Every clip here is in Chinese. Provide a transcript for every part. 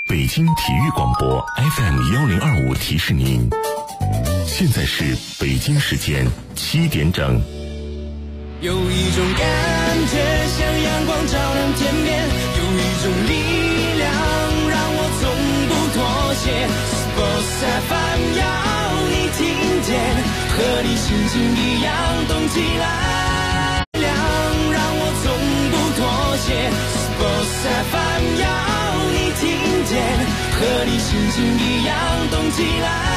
北京体育广播 FM1025提示您，现在是北京时间7点整。 有一种感觉像阳光照亮天边，有一种力量让我从不妥协。Sports FM 要你听见，和你心情一样动起来，力量让我从不妥协。Sports FM 要你听见，和你心情一样动起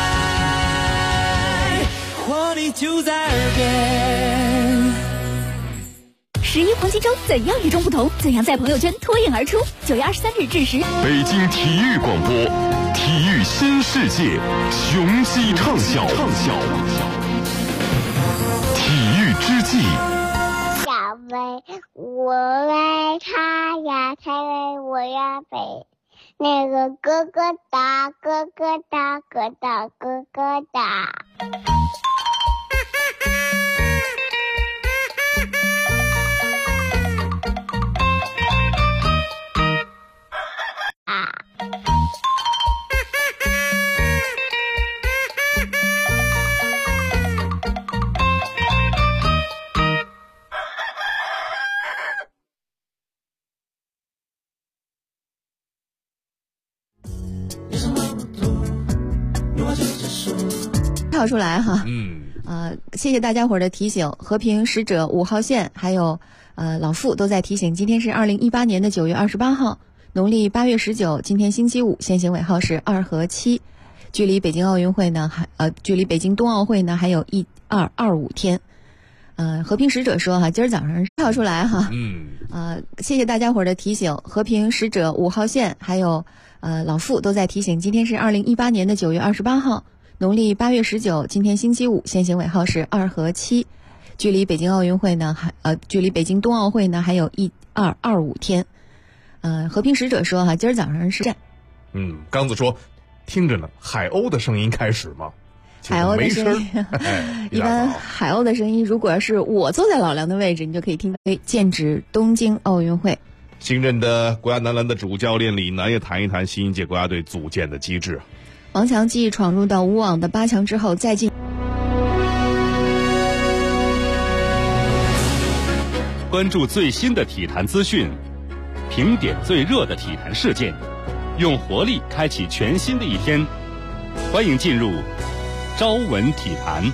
来，活力就在耳边。 11黄金周怎样与众不同？怎样在朋友圈脱颖而出？9月23日至10， 北京体育广播，体育新世界，雄鸡畅晓，体育之际。 小飞，我为他呀，才为我呀飞。那个咯咯哒，咯咯哒，咯哒咯咯哒。 跳出来哈，谢谢大家伙儿的提醒，和平使者5号线还有老傅都在提醒，今天是2018年的9月28号，农历8月19，今天星期五，限行尾号是2和7，距离北京奥运会呢距离北京冬奥会呢还有1225天。和平使者说哈，今儿早上跳出来哈，谢谢大家伙儿的提醒，和平使者5号线还有老傅都在提醒，今天是2018年的9月28号。农历8月19，今天星期五，限行尾号是2和7，距离北京奥运会呢距离北京冬奥会呢还有1225天。和平使者说哈，今儿早上是刚子说听着呢，海鸥的声音开始吗？ 海鸥的声音一般海鸥的声音如果是我坐在老梁的位置，你就可以听到。剑指东京奥运会， 新任的国家男篮的主教练李楠也谈一谈新一届国家队组建的机制。 王强继闯入到无网的8强之后再进。 关注最新的体坛资讯，评点最热的体坛事件，用活力开启全新的一天。欢迎进入朝闻体坛。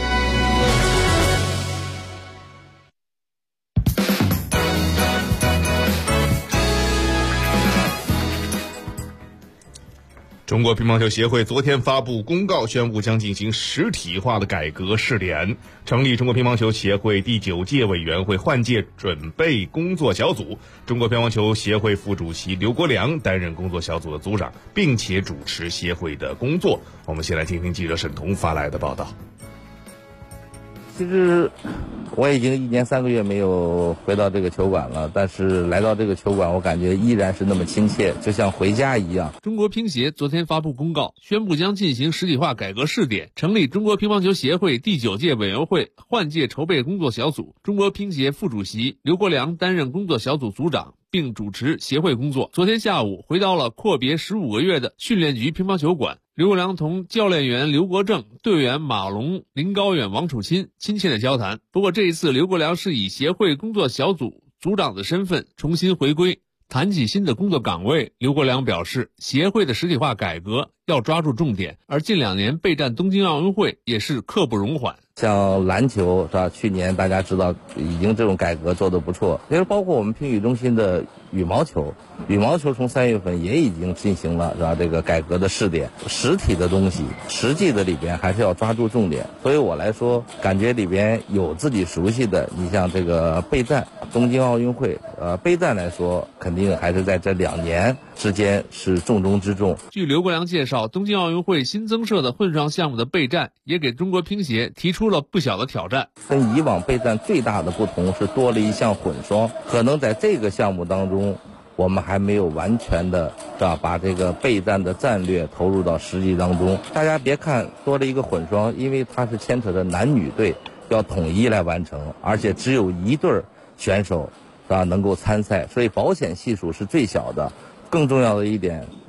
中国乒乓球协会昨天发布公告，宣布将进行实体化的改革试点，成立中国乒乓球协会第9届委员会换届准备工作小组，中国乒乓球协会副主席刘国梁担任工作小组的组长，并且主持协会的工作。我们先来听听记者沈彤发来的报道。 其实我已经1年3个月没有回到这个球馆了，但是来到这个球馆，我感觉依然是那么亲切，就像回家一样。 中国乒协昨天发布公告，宣布将进行实体化改革试点，成立中国乒乓球协会第9届委员会换届筹备工作小组，中国乒协副主席刘国梁担任工作小组组长，并主持协会工作。昨天下午回到了阔别15个月的训练局乒乓球馆，刘国梁同教练员刘国正、队员马龙、林高远、王楚钦亲切的交谈。不过这一次刘国梁是以协会工作小组组长的身份重新回归，谈起新的工作岗位，刘国梁表示，协会的实体化改革要抓住重点，而近2年备战东京奥运会也是刻不容缓。 像篮球是吧？去年大家知道已经这种改革做得不错，其实包括我们乒羽中心的羽毛球从3月份也已经进行了是吧？这个改革的试点，实体的东西，实际的里边还是要抓住重点。所以我来说，感觉里边有自己熟悉的，你像这个备战东京奥运会，备战来说，肯定还是在这2年之间是重中之重。 据刘国梁介绍，东京奥运会新增设的混双项目的备战，也给中国乒协提出了不小的挑战。 跟以往备战最大的不同是多了一项混双，可能在这个项目当中，我们还没有完全的是吧，把这个备战的战略投入到实际当中。大家别看多了一个混双，因为它是牵扯着男女队要统一来完成，而且只有1对选手是吧能够参赛，所以保险系数是最小的。更重要的一点，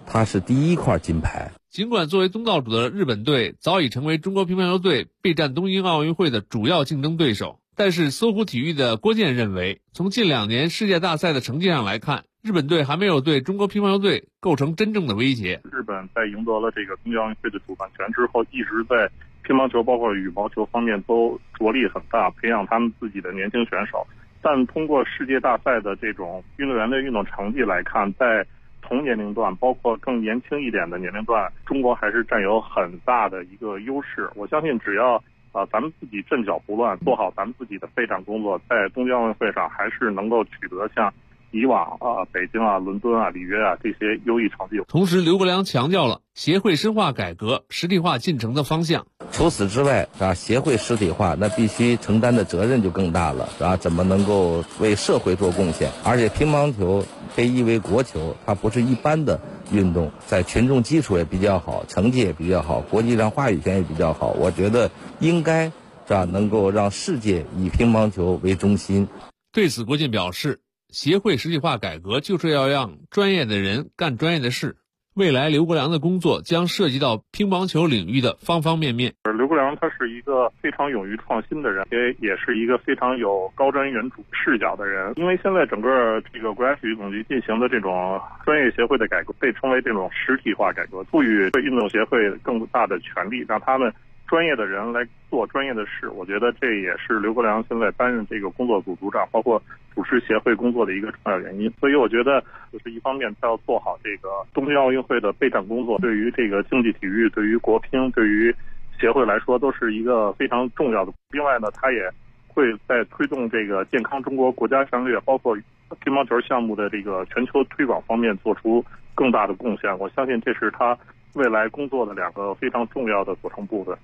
它是第一块金牌。 尽管作为东道主的日本队早已成为中国乒乓球队备战东京奥运会的主要竞争对手，但是搜狐体育的郭健认为，从近2年世界大赛的成绩上来看，日本队还没有对中国乒乓球队构成真正的威胁。 日本在赢得了这个东京奥运会的主办权之后，一直在乒乓球包括羽毛球方面都着力很大，培养他们自己的年轻选手。但通过世界大赛的这种运动员的运动成绩来看，在同年龄段包括更年轻一点的年龄段，中国还是占有很大的一个优势。我相信只要咱们自己阵脚不乱，做好咱们自己的备战工作，在东京奥运会上还是能够取得像以往北京伦敦里约这些优异成绩。 同时，刘国梁强调了协会深化改革、实体化进程的方向。 除此之外协会实体化，那必须承担的责任就更大了怎么能够为社会做贡献？而且乒乓球被誉为国球，它不是一般的运动，在群众基础也比较好，成绩也比较好，国际上话语权也比较好。我觉得应该能够让世界以乒乓球为中心。 对此，郭健表示，协会实体化改革就是要让专业的人干专业的事。未来刘国梁的工作将涉及到乒乓球领域的方方面面。 刘国梁他是一个非常勇于创新的人，也是一个非常有高瞻远瞩视角的人。因为现在整个这个国家体育总局进行的这种专业协会的改革，被称为这种实体化改革，赋予运动协会更大的权利，让他们专业的人来做专业的事。我觉得这也是刘国梁现在担任这个工作组组长，包括主持协会工作的一个重要原因。所以我觉得就是一方面他要做好这个东京奥运会的备战工作，对于这个竞技体育、对于国乒、对于协会来说都是一个非常重要的。另外呢，他也会在推动这个健康中国国家战略，包括乒乓球项目的这个全球推广方面做出更大的贡献。我相信这是他未来工作的2个非常重要的组成部分。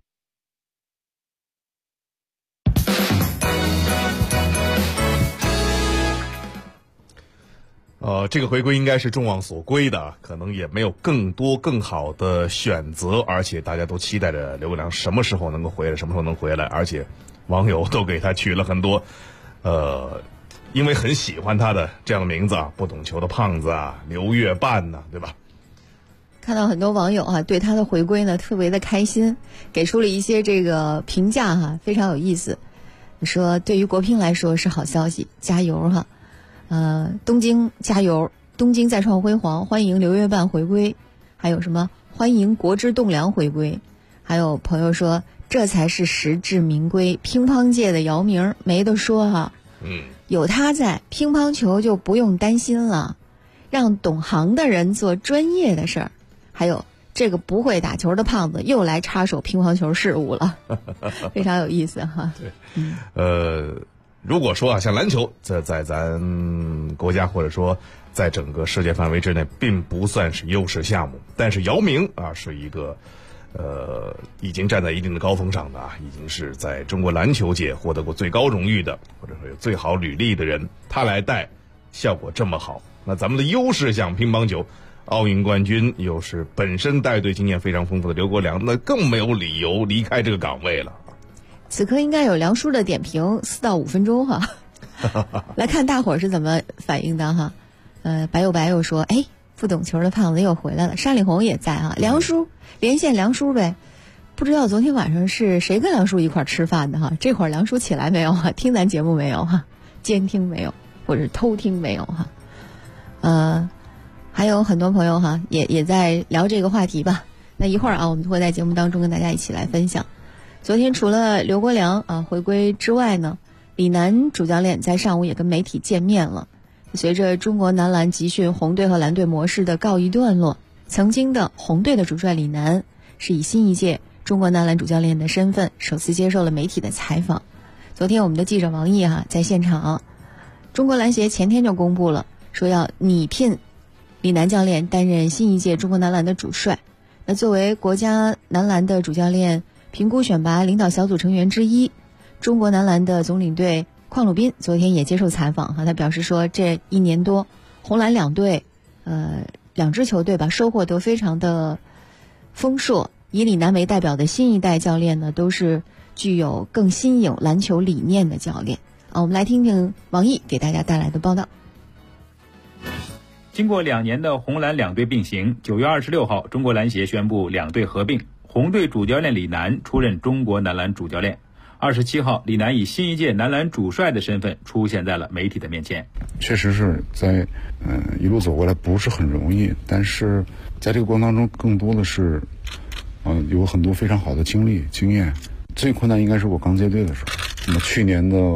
这个回归应该是众望所归的，可能也没有更多更好的选择，而且大家都期待着刘国梁什么时候能够回来，什么时候能回来，而且网友都给他取了很多因为很喜欢他的这样的名字不懂球的胖子刘月半对吧？ 看到很多网友对他的回归呢特别的开心，给出了一些这个评价非常有意思。说对于国乒来说是好消息，加油东京加油，东京再创辉煌，欢迎刘月半回归，还有什么欢迎国之栋梁回归。还有朋友说这才是实至名归，乒乓界的姚明没得说有他在，乒乓球就不用担心了，让懂行的人做专业的事儿。还有这个不会打球的胖子又来插手乒乓球事务了非常有意思对如果说像篮球在咱国家或者说在整个世界范围之内并不算是优势项目，但是姚明是一个已经站在一定的高峰上的已经是在中国篮球界获得过最高荣誉的，或者说有最好履历的人，他来带效果这么好，那咱们的优势像乒乓球奥运冠军，又是本身带队经验非常丰富的刘国梁，那更没有理由离开这个岗位了。 此刻应该有梁叔的点评4到5分钟来看大伙儿是怎么反应的白又白又说不懂球的胖子又回来了，山里红也在梁叔连线梁叔呗。不知道昨天晚上是谁跟梁叔一块吃饭的这会儿梁叔起来没有听咱节目没有监听没有，或者偷听没有还有很多朋友也在聊这个话题吧。那一会儿我们会在节目当中跟大家一起来分享。昨天除了刘国梁回归之外呢，李楠主教练在上午也跟媒体见面了。随着中国男篮集训红队和蓝队模式的告一段落，曾经的红队的主帅李楠是以新一届中国男篮主教练的身份首次接受了媒体的采访。昨天我们的记者王毅在现场，中国篮协前天就公布了，说要拟聘李楠教练担任新一届中国男篮的主帅。那作为国家男篮的主教练评估选拔领导小组成员之一，中国男篮的总领队邝鲁彬昨天也接受采访他表示说，这1年多红蓝两队2支球队收获都非常的丰硕，以李楠为代表的新一代教练呢，都是具有更新颖篮球理念的教练我们来听听王毅给大家带来的报道。 经过2年的红蓝两队并行，9月26号，中国篮协宣布两队合并，红队主教练李楠出任中国男篮主教练。27号，李楠以新一届男篮主帅的身份出现在了媒体的面前。 确实是在一路走过来不是很容易，但是在这个过程当中更多的是有很多非常好的经历经验。最困难应该是我刚接队的时候，那么去年的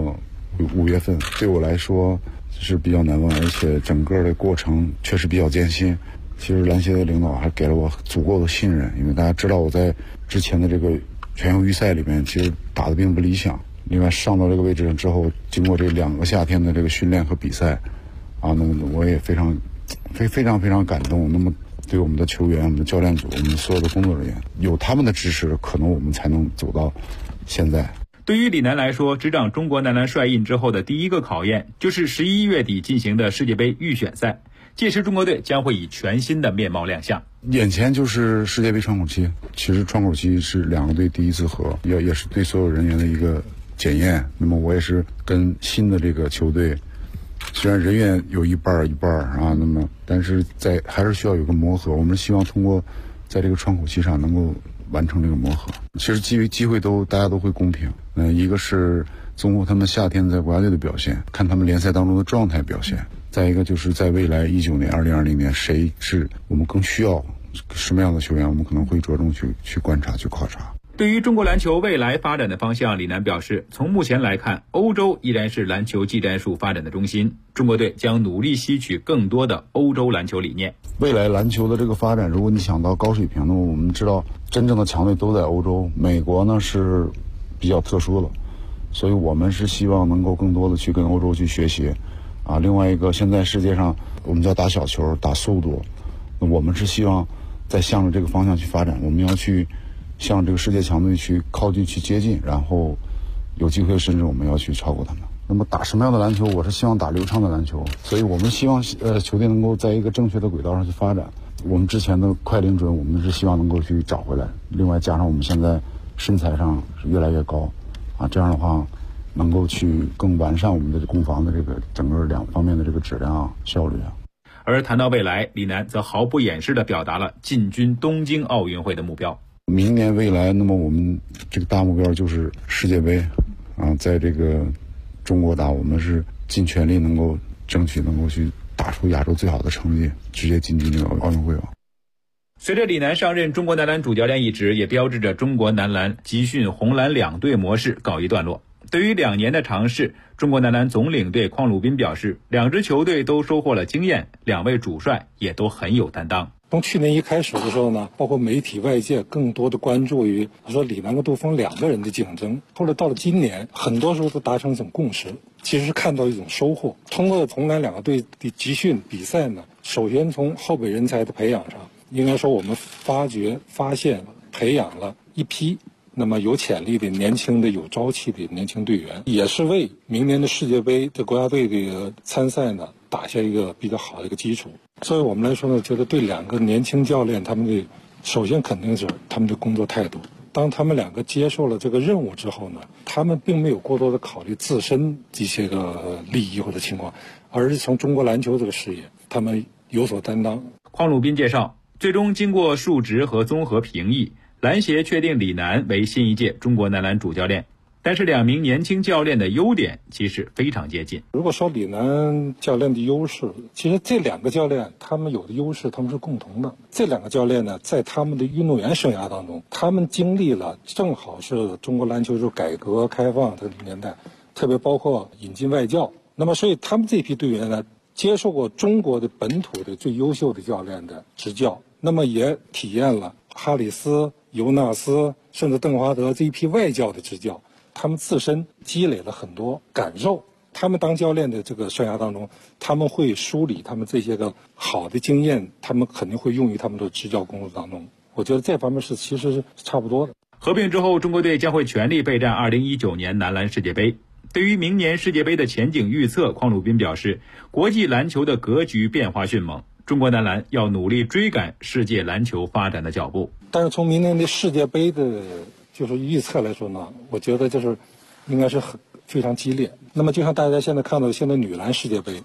5月份对我来说是比较难忘，而且整个的过程确实比较艰辛。其实篮协的领导还给了我足够的信任，因为大家知道我在之前的这个全球预赛里面其实打得并不理想。另外上到这个位置上之后，经过这2个夏天的这个训练和比赛那么我也非常感动。那么对我们的球员、我们的教练组、我们所有的工作人员，有他们的支持，可能我们才能走到现在。 对于李楠来说，执掌中国男篮帅印之后的第一个考验，就是11月底进行的世界杯预选赛。届时中国队将会以全新的面貌亮相。 眼前就是世界杯窗口期，其实窗口期是2个队第一次合，也是对所有人员的一个检验。那么我也是跟新的这个球队，虽然人员有一半那么但是还是需要有个磨合。我们希望通过在这个窗口期上能够完成这个磨合。其实机会大家都会公平。一个是综合他们夏天在国家队的表现，看他们联赛当中的状态表现。再一个就是在未来19年、2020年，谁是我们更需要什么样的球员，我们可能会着重去观察、去考察。 对于中国篮球未来发展的方向，李楠表示，从目前来看，欧洲依然是篮球技战术发展的中心，中国队将努力吸取更多的欧洲篮球理念。 未来篮球的这个发展，如果你想到高水平的，我们知道真正的强队都在欧洲，美国呢是比较特殊的，所以我们是希望能够更多的去跟欧洲去学习。另外一个，现在世界上我们叫打小球、打速度，我们是希望在向着这个方向去发展。我们要去向这个世界强队去靠近、去接近，然后有机会甚至我们要去超过他们。那么打什么样的篮球？我是希望打流畅的篮球，所以我们希望球队能够在一个正确的轨道上去发展。我们之前的快灵准，我们是希望能够去找回来。另外加上我们现在身材上是越来越高，这样的话能够去更完善我们的攻防的这个整个2方面的这个质量效率。 而谈到未来，李楠则毫不掩饰地表达了进军东京奥运会的目标。 明年未来，那么我们这个大目标就是世界杯在这个中国打，我们是尽全力能够争取能够去打出亚洲最好的成绩，直接进军这个奥运会。 随着李楠上任中国男篮主教练一职，也标志着中国男篮集训红蓝两队模式告一段落。对于2年的尝试，中国男篮总领队邝鲁彬表示，2支球队都收获了经验，2位主帅也都很有担当。 从去年一开始的时候呢，包括媒体外界更多的关注于说李楠跟杜锋2个人的竞争。后来到了今年，很多时候都达成一种共识，其实是看到一种收获。通过红蓝2个队的集训比赛呢，首先从后备人才的培养上，应该说我们发现培养了一批那么有潜力的年轻的有朝气的年轻队员，也是为明年的世界杯的国家队的参赛呢打下一个比较好的一个基础。所以我们来说呢，觉得对2个年轻教练他们的首先肯定是他们的工作态度。当他们2个接受了这个任务之后呢，他们并没有过多的考虑自身一些个利益或者情况，而是从中国篮球这个事业他们有所担当。 邝鲁彬介绍，最终经过数值和综合评议，篮协确定李楠为新一届中国男篮主教练，但是2名年轻教练的优点其实非常接近。 如果说李楠教练的优势，其实这2个教练他们有的优势他们是共同的。这2个教练呢，在他们的运动员生涯当中，他们经历了正好是中国篮球就改革开放的年代，特别包括引进外教。那么所以他们这批队员呢，接受过中国的本土的最优秀的教练的执教，那么也体验了哈里斯、尤纳斯甚至邓华德这一批外教的执教，他们自身积累了很多感受。他们当教练的这个生涯当中，他们会梳理他们这些个好的经验，他们肯定会用于他们的执教工作当中。我觉得这方面其实是差不多的。 合并之后，中国队将会全力备战2019年男篮世界杯。对于明年世界杯的前景预测，邝鲁彬表示，国际篮球的格局变化迅猛，中国男篮要努力追赶世界篮球发展的脚步。 但是从明年的世界杯的就是预测来说呢，我觉得应该是非常激烈。那么就像大家现在看到现在女篮世界杯，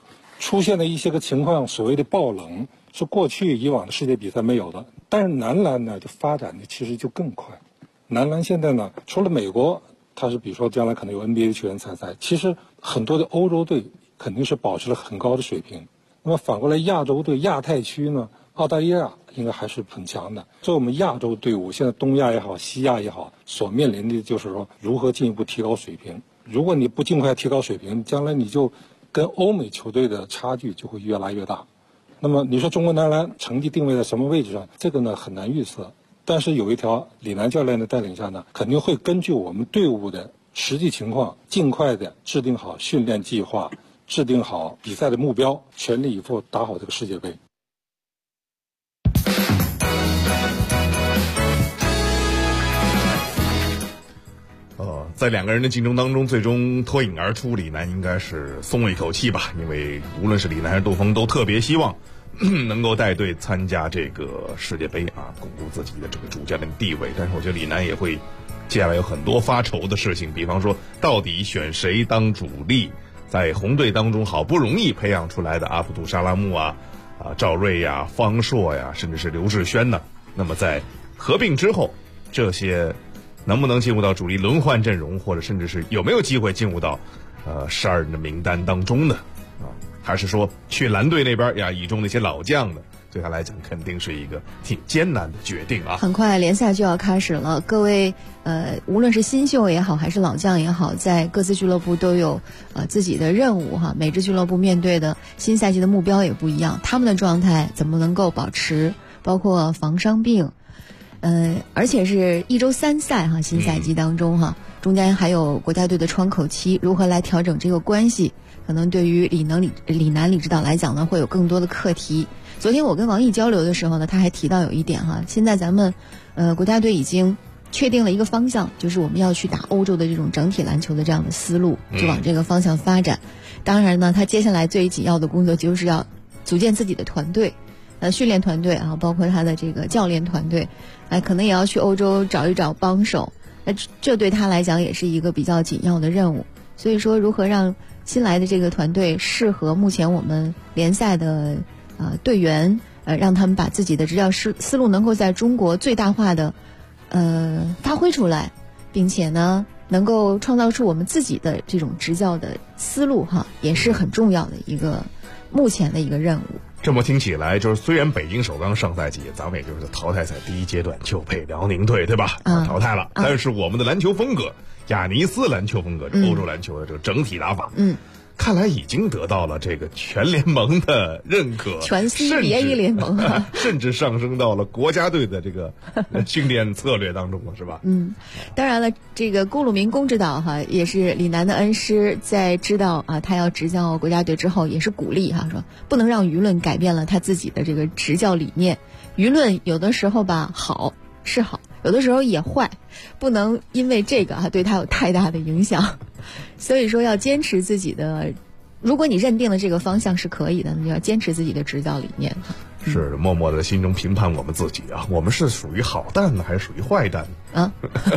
出现的一些个情况，所谓的爆冷是过去以往的世界比赛没有的。但是男篮呢，就发展的其实就更快。男篮现在呢，除了美国，它是比如说将来可能有 NBA 球员参赛，其实很多的欧洲队肯定是保持了很高的水平。那么反过来，亚洲队、亚太区呢，澳大利亚应该还是很强的。作为我们亚洲队伍，现在东亚也好，西亚也好，所面临的就是说如何进一步提高水平。如果你不尽快提高水平，将来你就跟欧美球队的差距就会越来越大。那么你说中国男篮成绩定位在什么位置上？这个呢很难预测。但是有一条，李楠教练的带领下呢，肯定会根据我们队伍的实际情况，尽快的制定好训练计划，制定好比赛的目标，全力以赴打好这个世界杯。 在两个人的竞争当中，最终脱颖而出，李楠应该是松了一口气吧，因为无论是李楠还是杜峰都特别希望能够带队参加这个世界杯啊，巩固自己的这个主教练地位。但是我觉得李楠也会接下来有很多发愁的事情，比方说到底选谁当主力，在红队当中好不容易培养出来的阿卜杜沙拉木赵睿呀、方硕呀，甚至是刘志轩呢，那么在合并之后，这些能不能进入到主力轮换阵容，或者甚至是有没有机会进入到12人的名单当中呢？还是说去蓝队那边呀，倚重那些老将的，对他来讲肯定是一个挺艰难的决定啊。 很快联赛就要开始了，各位无论是新秀也好，还是老将也好，在各自俱乐部都有自己的任务哈。每支俱乐部面对的新赛季的目标也不一样，他们的状态怎么能够保持，包括防伤病，而且是1周3赛哈，新赛季当中哈，中间还有国家队的窗口期，如何来调整这个关系，可能对于李楠李指导来讲呢，会有更多的课题。昨天我跟王毅交流的时候呢，他还提到有一点哈，现在咱们国家队已经确定了一个方向，就是我们要去打欧洲的这种整体篮球的这样的思路，就往这个方向发展。当然呢，他接下来最紧要的工作就是要组建自己的团队，训练团队啊，包括他的这个教练团队，可能也要去欧洲找一找帮手。这对他来讲也是一个比较紧要的任务。所以说，如何让新来的这个团队适合目前我们联赛的队员，让他们把自己的执教思路能够在中国最大化的发挥出来，并且呢能够创造出我们自己的这种执教的思路哈，也是很重要的一个目前的一个任务。 这么听起来，就是虽然北京首钢上赛季咱们也就是淘汰赛第一阶段就被辽宁队对吧淘汰了，但是我们的篮球风格，亚尼斯篮球风格，欧洲篮球的这个整体打法，看来已经得到了这个全联盟的认可， 全 CBA 联盟甚至上升到了国家队的这个训练策略当中了，是吧？ 当然了，这个龚鲁明龚指导哈，也是李楠的恩师，在知道他要执教国家队之后，也是鼓励哈，说不能让舆论改变了他自己的这个执教理念。舆论有的时候吧好是好，有的时候也坏，不能因为这个对他有太大的影响。所以说要坚持自己的，如果你认定了这个方向是可以的，你要坚持自己的执教理念。 是默默的心中评判我们自己啊，我们是属于好蛋呢，还是属于坏蛋啊？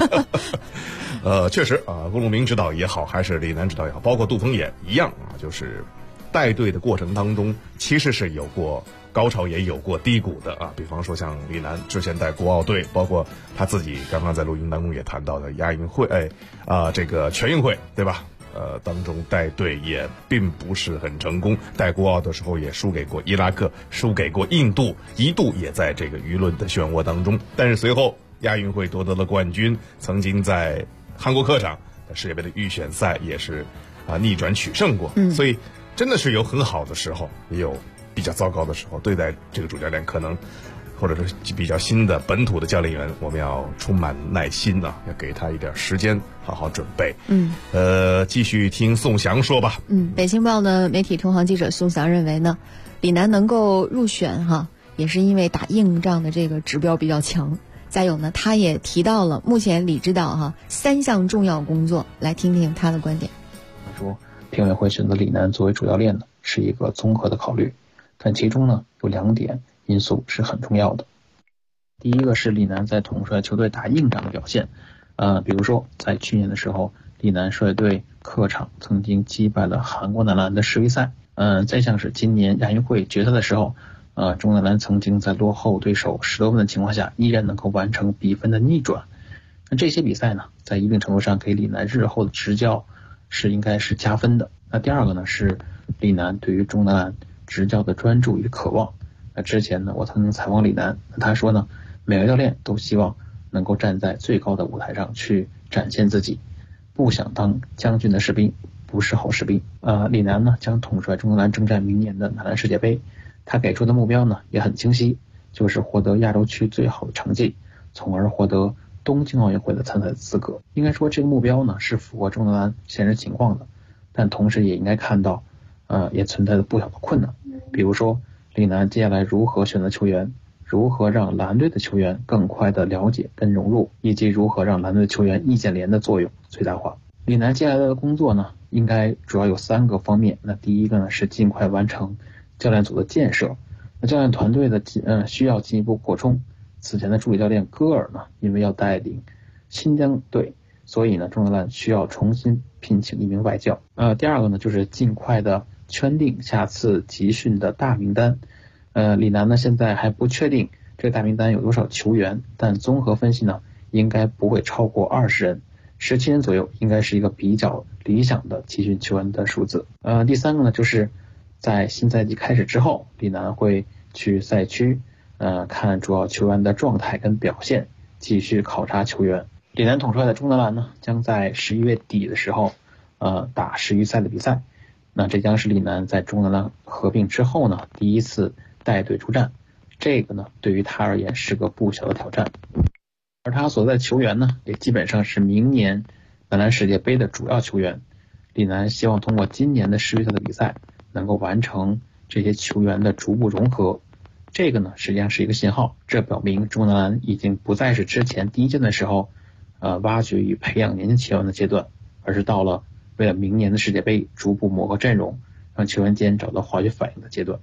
确实啊，龚鲁明指导也好，还是李楠指导也好，包括杜峰也一样啊，就是带队的过程当中，其实是有过高潮也有过低谷的啊。比方说像李楠之前带国奥队，包括他自己刚刚在录音当中也谈到的亚运会，这个全运会对吧？当中带队也并不是很成功，带国奥的时候也输给过伊拉克，输给过印度，一度也在这个舆论的漩涡当中。但是随后亚运会夺得了冠军，曾经在韩国客场世界杯的预选赛也是逆转取胜过，所以真的是有很好的时候，也有比较糟糕的时候。对待这个主教练可能或者是比较新的本土的教练员，我们要充满耐心啊，要给他一点时间好好准备。继续听宋翔说吧。 北青报的媒体同行记者宋翔认为呢，李楠能够入选也是因为打硬仗的这个指标比较强。再有呢，他也提到了目前李指导3项重要工作，来听听他的观点。 说评委会选择李楠作为主教练呢，是一个综合的考虑，但其中呢有2点因素是很重要的。第一个是李楠在统帅球队打硬仗的表现，比如说在去年的时候，李楠率队客场曾经击败了韩国男篮的世预赛， 再像是今年亚运会决赛的时候，中国男篮曾经在落后对手10多分的情况下，依然能够完成比分的逆转。那这些比赛呢，在一定程度上给李楠日后的执教应该是加分的。那第二个呢，是李楠对于中国男篮执教的专注与渴望。那之前呢，我曾经采访李楠，他说呢，每个教练都希望能够站在最高的舞台上去展现自己，不想当将军的士兵，不是好士兵。李楠呢将统帅中国男篮征战明年的男篮世界杯，他给出的目标呢也很清晰，就是获得亚洲区最好的成绩，从而获得东京奥运会的参赛资格。应该说这个目标呢是符合中国男篮现实情况的，但同时也应该看到也存在着不小的困难。比如说李楠接下来如何选择球员，如何让蓝队的球员更快的了解跟融入，以及如何让蓝队的球员易建联的作用最大化。李楠接下来的工作呢应该主要有3个方面。那第一个呢是尽快完成教练组的建设，那教练团队的需要进一步扩充。此前的助理教练戈尔呢，因为要带领新疆队，所以呢中国男篮需要重新聘请一名外教。第二个呢就是尽快的圈定下次集训的大名单。李楠呢现在还不确定这个大名单有多少球员，但综合分析呢应该不会超过20人，17人左右应该是一个比较理想的集训球员的数字。第三个呢就是在新赛季开始之后，李楠会去赛区看主要球员的状态跟表现，继续考察球员。李楠统帅的中国男篮呢将在11月底的时候打世预赛的比赛。那这将是李楠在中国男篮合并之后呢第一次带队出战，这个呢对于他而言是个不小的挑战。而他所在的球员呢也基本上是明年男篮世界杯的主要球员。李楠希望通过今年的世预赛的比赛能够完成这些球员的逐步融合，这个呢实际上是一个信号，这表明中国男篮已经不再是之前第一阶段的时候挖掘与培养年轻球员的阶段，而是到了为了明年的世界杯逐步磨合阵容，让球员间找到化学反应的阶段。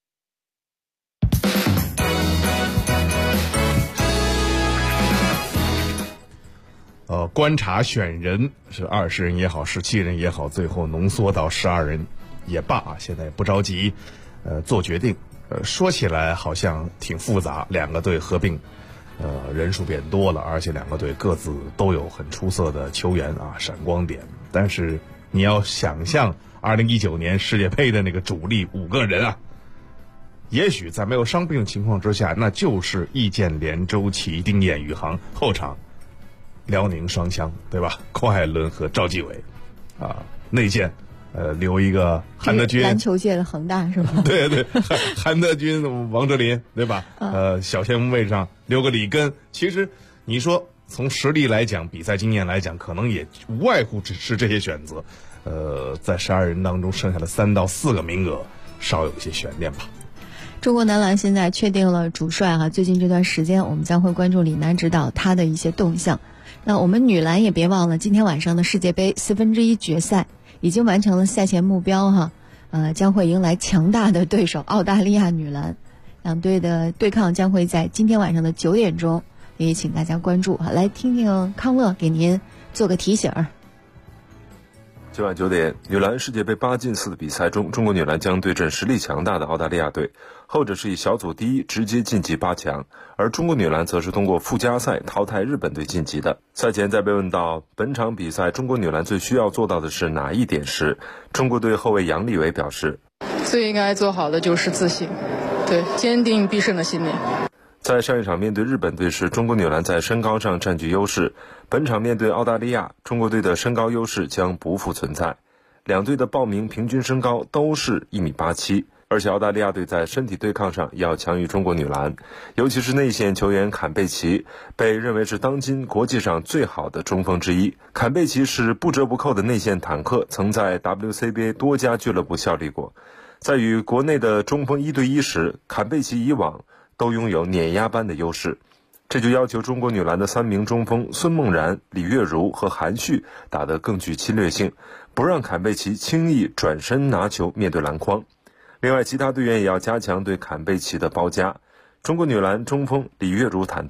观察选人是20人也好，17人也好，最后浓缩到12人也罢，现在也不着急做决定。说起来好像挺复杂，2个队合并人数变多了，而且2个队各自都有很出色的球员闪光点。但是你要想象2019年世界杯的那个主力5个人也许在没有伤病的情况之下，那就是易建联、周琦、丁彦雨航，后场辽宁双枪，对吧？孔海伦和赵继伟内线留一个韩德君， 篮球界的恒大是吗？ 对对，韩德君、王哲林，对吧？小前锋位上留个里根。其实你说从实力来讲，比赛经验来讲，可能也无外乎只是这些选择。在12人当中剩下的3到4个名额，稍有一些悬念吧。 中国男篮现在确定了主帅最近这段时间我们将会关注李楠指导他的一些动向。那我们女篮也别忘了今天晚上的世界杯1/4决赛已经完成了赛前目标将会迎来强大的对手澳大利亚女篮，两队的对抗将会在今天晚上的9点钟，也请大家关注来听听康乐给您做个提醒。 今晚9点，女篮世界杯8进4的比赛中，中国女篮将对阵实力强大的澳大利亚队，后者是以小组第一直接晋级8强，而中国女篮则是通过附加赛淘汰日本队晋级的。赛前在被问到本场比赛中国女篮最需要做到的是哪一点时，中国队后卫杨丽伟表示， 最应该做好的就是自信，对，坚定必胜的信念。 在上一场面对日本队时，中国女篮在身高上占据优势，本场面对澳大利亚，中国队的身高优势将不复存在。两队的报名平均身高都是1.87米，而且澳大利亚队在身体对抗上要强于中国女篮，尤其是内线球员坎贝奇，被认为是当今国际上最好的中锋之一。坎贝奇是不折不扣的内线坦克，曾在 WCBA 多家俱乐部效力过。在与国内的中锋1对1时，坎贝奇以往都拥有碾压般的优势，这就要求中国女篮的3名中锋孙梦然、李月如和韩旭打得更具侵略性，不让坎贝奇轻易转身拿球面对篮筐。另外，其他队员也要加强对坎贝奇的包夹。中国女篮中锋李月如谈到，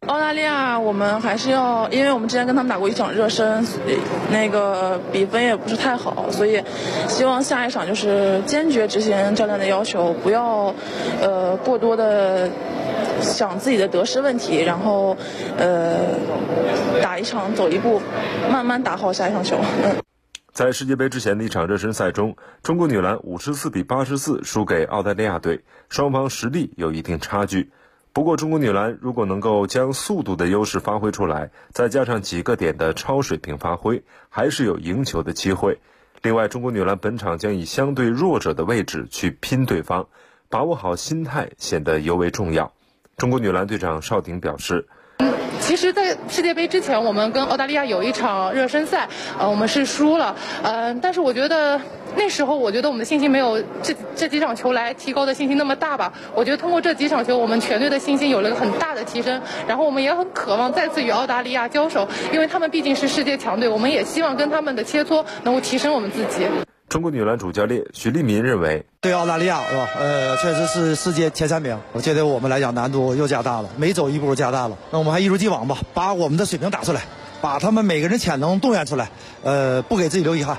澳大利亚我们还是要，因为我们之前跟他们打过一场热身，那个比分也不是太好，所以希望下一场就是坚决执行教练的要求，不要过多的想自己的得失问题，然后打一场走一步，慢慢打好下一场球。 在世界杯之前的一场热身赛中，中国女篮54比84输给澳大利亚队，双方实力有一定差距。不过中国女篮如果能够将速度的优势发挥出来，再加上几个点的超水平发挥，还是有赢球的机会。另外，中国女篮本场将以相对弱者的位置去拼对方，把握好心态显得尤为重要。中国女篮队长邵婷表示， 其实在世界杯之前，我们跟澳大利亚有一场热身赛，我们是输了，但是我觉得那时候我们的信心没有这几场球来提高的信心那么大吧。我觉得通过这几场球，我们全队的信心有了个很大的提升，然后我们也很渴望再次与澳大利亚交手，因为他们毕竟是世界强队，我们也希望跟他们的切磋能够提升我们自己。 中国女篮主教练许利民认为， 对澳大利亚是吧？确实是世界前3名，我觉得我们来讲难度又加大了，每走一步加大了。那我们还一如既往吧，把我们的水平打出来，把他们每个人潜能动员出来，不给自己留遗憾。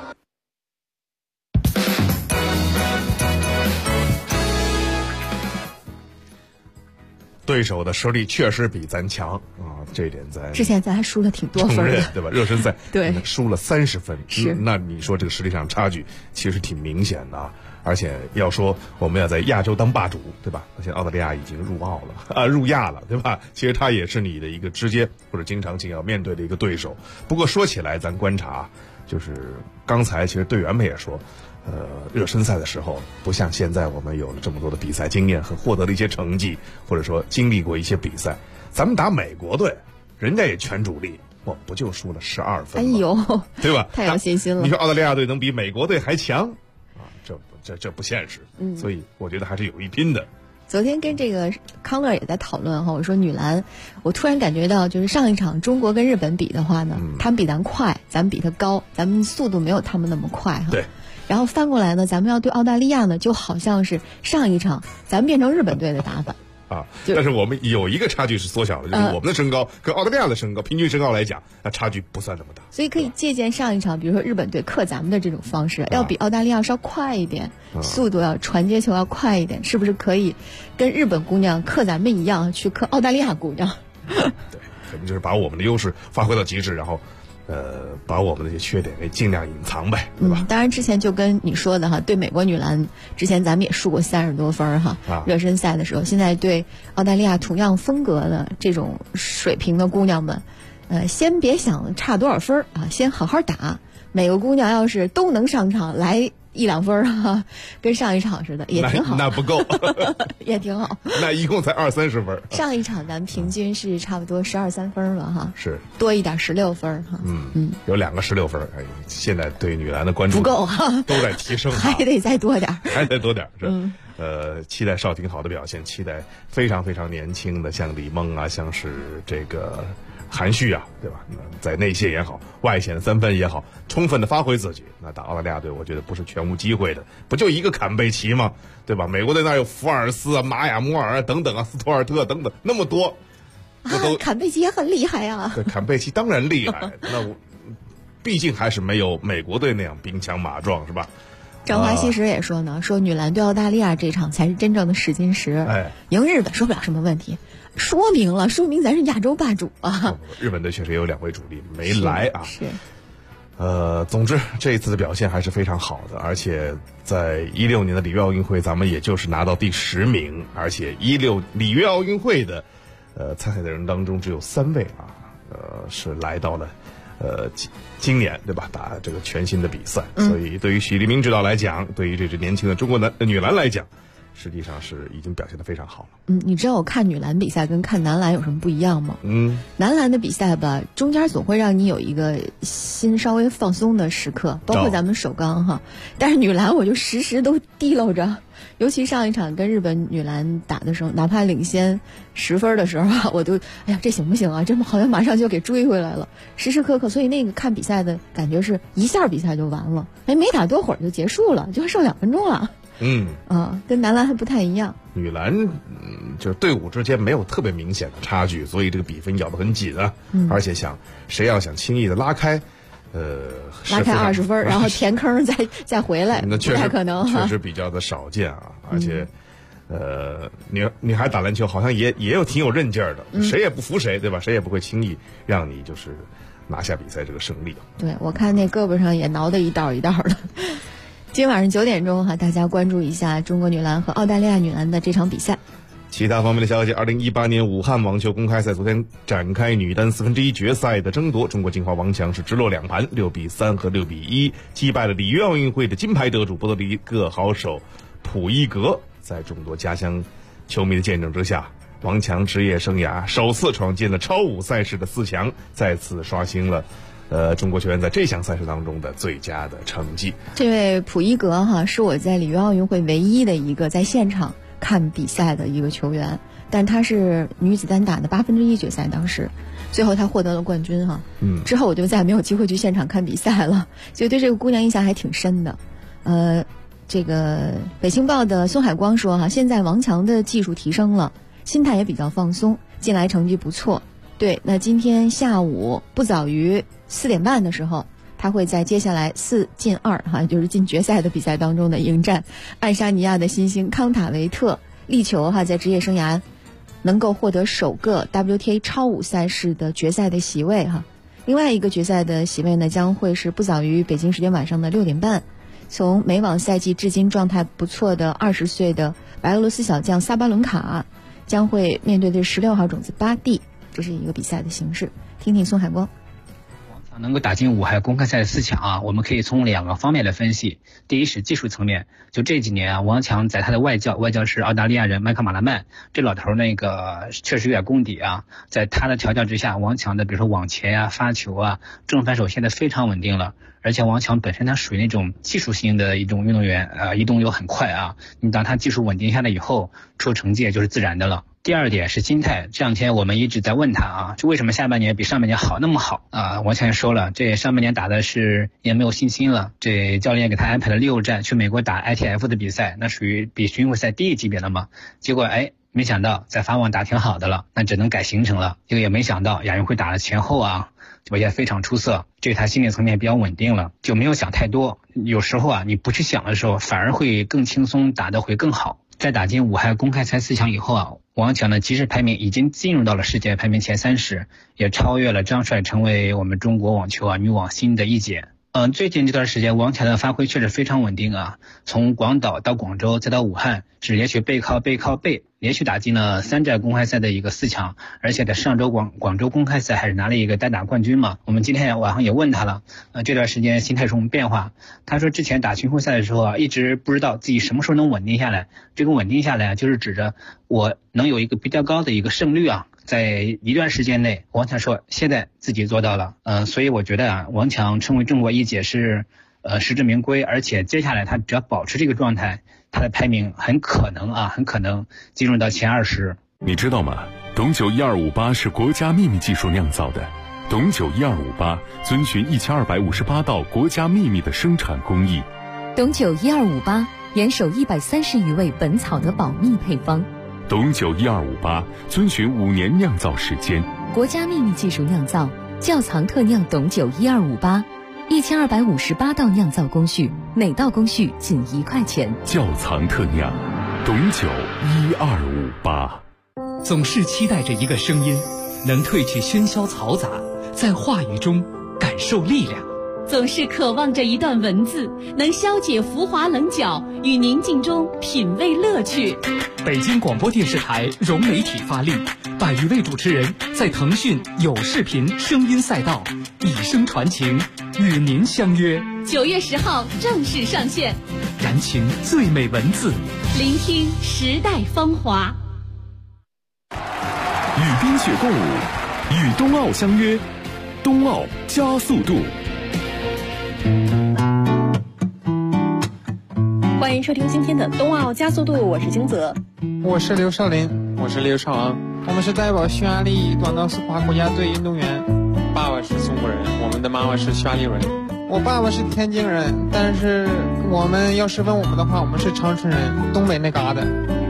对手的实力确实比咱强啊，这一点在之前咱还输了挺多分的， 对吧？热身赛对输了30分， 是那你说这个实力上差距其实挺明显的啊。而且要说我们要在亚洲当霸主，对吧？现在澳大利亚已经入亚了，对吧？其实他也是你的一个直接或者经常性要面对的一个对手。不过说起来，咱观察，就是刚才其实队员们也说，热身赛的时候不像现在我们有了这么多的比赛经验和获得了一些成绩，或者说经历过一些比赛。咱们打美国队，人家也全主力，不就输了12分吗？ 哎呦， 对吧？ 太有信心了。 你说澳大利亚队能比美国队还强啊？这不现实。所以我觉得还是有一拼的。 昨天跟这个康乐也在讨论哈，我说女篮，我突然感觉到就是上一场中国跟日本比的话呢，他们比咱快，咱们比他高，咱们速度没有他们那么快哈。 对。 然后翻过来呢，咱们要对澳大利亚呢，就好像是上一场咱们变成日本队的打法。 啊，但是我们有一个差距是缩小了，就是我们的身高跟澳大利亚的身高平均身高来讲，那差距不算那么大。 所以可以借鉴上一场，比如说日本队克咱们的这种方式，要比澳大利亚稍快一点，速度要传接球要快一点，是不是可以跟日本姑娘克咱们一样去克澳大利亚姑娘？ 对，可能就是把我们的优势发挥到极致，然后把我们的这些缺点给尽量隐藏呗，对吧？ 当然之前就跟你说的哈，对美国女篮之前咱们也输过30多分哈，热身赛的时候，现在对澳大利亚同样风格的这种水平的姑娘们，先别想差多少分啊，先好好打。每个姑娘要是都能上场来1-2分哈，跟上一场似的也挺好。 那不够， 也挺好。 那一共才20-30分。 上一场咱们平均是差不多12-13分了哈， 是多一点16分哈。 有2个16分。现在对女篮的关注不够哈， 都在提升， 还得再多点， 还得多点。期待邵婷好的表现，期待非常非常年轻的，像李梦啊，像是这个韩旭啊，对吧？在内线也好，外线的3分也好，充分的发挥自己。那打澳大利亚队，我觉得不是全无机会的。不就一个坎贝奇吗？对吧？美国队那有福尔斯啊、玛雅摩尔啊等等啊、斯图尔特等等，那么多。 坎贝奇也很厉害呀。 对，坎贝奇当然厉害。那我毕竟还是没有美国队那样兵强马壮，是吧？ 张华西时也说呢，说女篮对澳大利亚这场才是真正的试金石。赢日本说不了什么问题。说明咱是亚洲霸主啊！ 日本队确实也有2位主力没来啊。 是。 总之这一次的表现还是非常好的，而且在16年的里约奥运会，咱们也就是拿到第10名，而且16里约奥运会的参赛的人当中只有3位啊，是来到了今年对吧？打这个全新的比赛，所以对于许利民指导来讲，对于这支年轻的中国女篮来讲，实际上是已经表现得非常好了。 你知道我看女篮比赛跟看男篮有什么不一样吗？男篮的比赛吧，中间总会让你有一个心稍微放松的时刻，包括咱们首钢哈。但是女篮我就时时都提溜着，尤其上一场跟日本女篮打的时候，哪怕领先10分的时候啊，我都哎呀这行不行啊？这好像马上就给追回来了，时时刻刻。所以那个看比赛的感觉是一下比赛就完了，没打多会儿就结束了，就剩2分钟了。跟男篮还不太一样。 女篮就是队伍之间没有特别明显的差距，所以这个比分咬得很紧啊。而且谁要想轻易的拉开 20分，然后填坑再回来， 那确实不太可能， 确实比较的少见啊。而且，女孩打篮球好像也挺有韧劲儿的，谁也不服谁，对吧？谁也不会轻易让你就是拿下比赛这个胜利。 对，我看那胳膊上也挠得一道一道的。今晚上9点钟大家关注一下中国女篮和澳大利亚女篮的这场比赛。 其他方面的消息，2018年武汉网球公开赛昨天展开女单1/4决赛的争夺，中国金花王强是直落2盘，6比3和6比1击败了里约奥运会的金牌得主波多黎各好手普伊格。在众多家乡球迷的见证之下，王强职业生涯首次闯进了超5赛事的4强，再次刷新了中国球员在这项赛事当中的最佳的成绩。 这位普伊格是我在里约奥运会唯一的一个在现场看比赛的一个球员，但他是女子单打的1/8决赛，当时最后他获得了冠军之后我就再也没有机会去现场看比赛了，所以对这个姑娘印象还挺深的。这个北青报的孙海光说现在王强的技术提升了，心态也比较放松，近来成绩不错。对，那今天下午不早于4点半的时候，他会在接下来4进2就是进决赛的比赛当中的迎战爱沙尼亚的新星康塔维特，力求在职业生涯能够获得首个 WTA 超5赛事的决赛的席位另外一个决赛的席位呢，将会是不早于北京时间晚上的6点半，从美网赛季至今状态不错的20岁的白俄罗斯小将萨巴伦卡将会面对的16号种子巴蒂，这是一个比赛的形式。听听孙海光。 能够打进武汉公开赛的4强我们可以从2个方面来分析。第一是技术层面，就这几年王强在他的外教是澳大利亚人麦克马拉曼，这老头那个确实有点功底在他的调教之下，王强的比如说网前发球正反手现在非常稳定了。而且王强本身他属于那种技术性的一种运动员移动又很快你当他技术稳定下来以后，出成绩就是自然的了。第二点是心态，这两天我们一直在问他就为什么下半年比上半年好那么好王强也说了，这上半年打的是也没有信心了，这教练给他安排了6站去美国打 ITF 的比赛，那属于比巡回赛低一级别的嘛。结果没想到在法网打挺好的了，那只能改行程了。这个也没想到亚运会打了前后表现非常出色，这他心理层面比较稳定了，就没有想太多。有时候你不去想的时候，反而会更轻松，打得会更好。在打进武汉公开赛4强以后王强的即时排名已经进入到了世界排名前30，也超越了张帅，成为我们中国网球女网新的一姐。最近这段时间王强的发挥确实非常稳定从广岛到广州再到武汉，是连续背靠背，连续打进了3站公开赛的一个4强，而且在上周广州公开赛还是拿了一个单打冠军嘛。我们今天晚上也问他了，这段时间心态有什么变化？他说之前打巡回赛的时候一直不知道自己什么时候能稳定下来，这个稳定下来就是指着我能有一个比较高的一个胜率在一段时间内，王强说现在自己做到了。所以我觉得王强成为中国一姐是实至名归，而且接下来他只要保持这个状态，他的排名很可能进入到前20。 你知道吗？董酒1258是国家秘密技术酿造的，董酒1258遵循1258道国家秘密的生产工艺。 董酒1258严守130余味本草的保密配方。 董酒1258遵循5年酿造时间， 国家秘密技术酿造，窖藏特酿董酒1258，1258道酿造工序，每道工序仅1块钱。 窖藏特酿，董酒1258。 总是期待着一个声音，能褪去喧嚣嘈杂，在话语中感受力量。 总是渴望着一段文字，能消解浮华棱角，与宁静中品味乐趣。 北京广播电视台融媒体发力，100余位主持人在腾讯有视频声音赛道以声传情，与您相约。 9月10号正式上线， 燃情最美文字， 聆听时代风华。 与冰雪共舞，与冬奥相约，冬奥加速度。 欢迎收听今天的冬奥加速度，我是金泽， 我是刘少林，我是刘少昂，我们是代表匈牙利短道速滑国家队运动员。爸爸是中国人，我们的妈妈是匈牙利人。我爸爸是天津人，但是我们要是问我们的话，我们是长春人，东北那嘎达。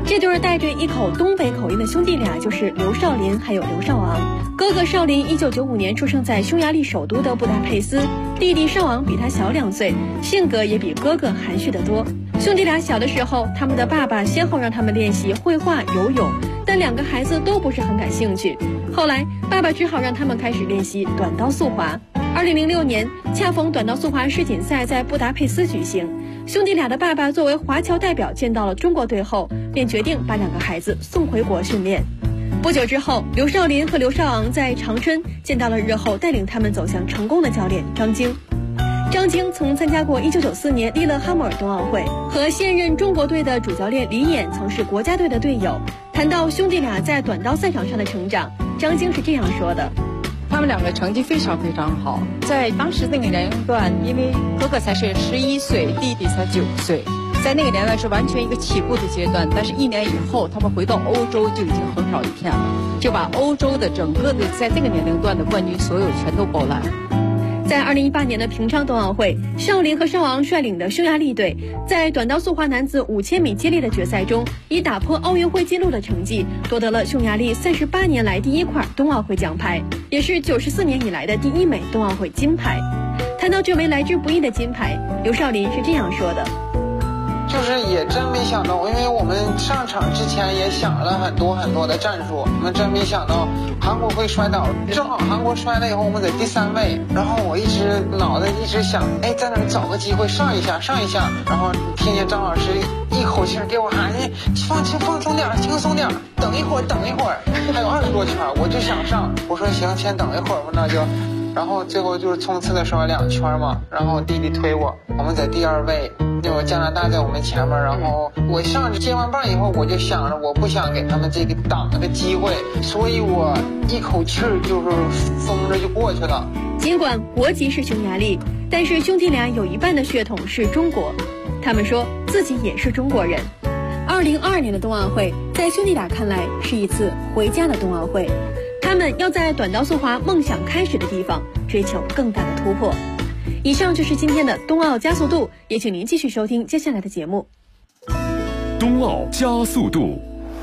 这对带着一口东北口音的兄弟俩就是刘少林还有刘少昂。哥哥少林1995年出生在匈牙利首都的布达佩斯，弟弟少昂比他小2岁，性格也比哥哥含蓄得多。兄弟俩小的时候，他们的爸爸先后让他们练习绘画、游泳，但2个孩子都不是很感兴趣。后来爸爸只好让他们开始练习短道速滑。2006年恰逢短道速滑世锦赛在布达佩斯举行，兄弟俩的爸爸作为华侨代表见到了中国队后，便决定把2个孩子送回国训练。不久之后，刘少林和刘少昂在长春见到了日后带领他们走向成功的教练张晶。张晶曾参加过1994年利勒哈默尔冬奥会，和现任中国队的主教练李演曾是国家队的队友。谈到兄弟俩在短道赛场上的成长，张晶是这样说的： 他们2个成绩非常非常好，在当时那个年龄段，因为哥哥才是11岁，弟弟才9岁，在那个年代是完全一个起步的阶段。但是1年以后，他们回到欧洲就已经横扫一片了，就把欧洲的整个的在这个年龄段的冠军所有全都包揽。 在2018年的平昌冬奥会，少林和少昂率领的匈牙利队在短道速滑男子5000米接力的决赛中，以打破奥运会纪录的成绩夺得了匈牙利38年来第1块冬奥会奖牌，也是94年以来的第1枚冬奥会金牌。谈到这枚来之不易的金牌，刘少林是这样说的： 就是也真没想到，因为我们上场之前也想了很多的战术，我们真没想到韩国会摔倒。正好韩国摔了以后，我们在第3位，然后我脑袋一直想，在那儿找个机会上一下，然后听见张老师一口气给我喊，放松点，轻松点，等一会儿，还有20多圈，我就想上，我说行，先等一会儿吧，那就。然后最后就是冲刺的时候2圈嘛，然后弟弟推我们在第2位，就加拿大在我们前面，然后我上去接完棒以后，我就想着我不想给他们这个挡了个机会，所以我一口气就是疯着就过去了。 尽管国籍是匈牙利，但是兄弟俩有一半的血统是中国，他们说自己也是中国人。2022年的冬奥会在兄弟俩看来是一次回家的冬奥会，他们要在短道速滑梦想开始的地方追求更大的突破。以上就是今天的冬奥加速度，也请您继续收听接下来的节目。 冬奥加速度。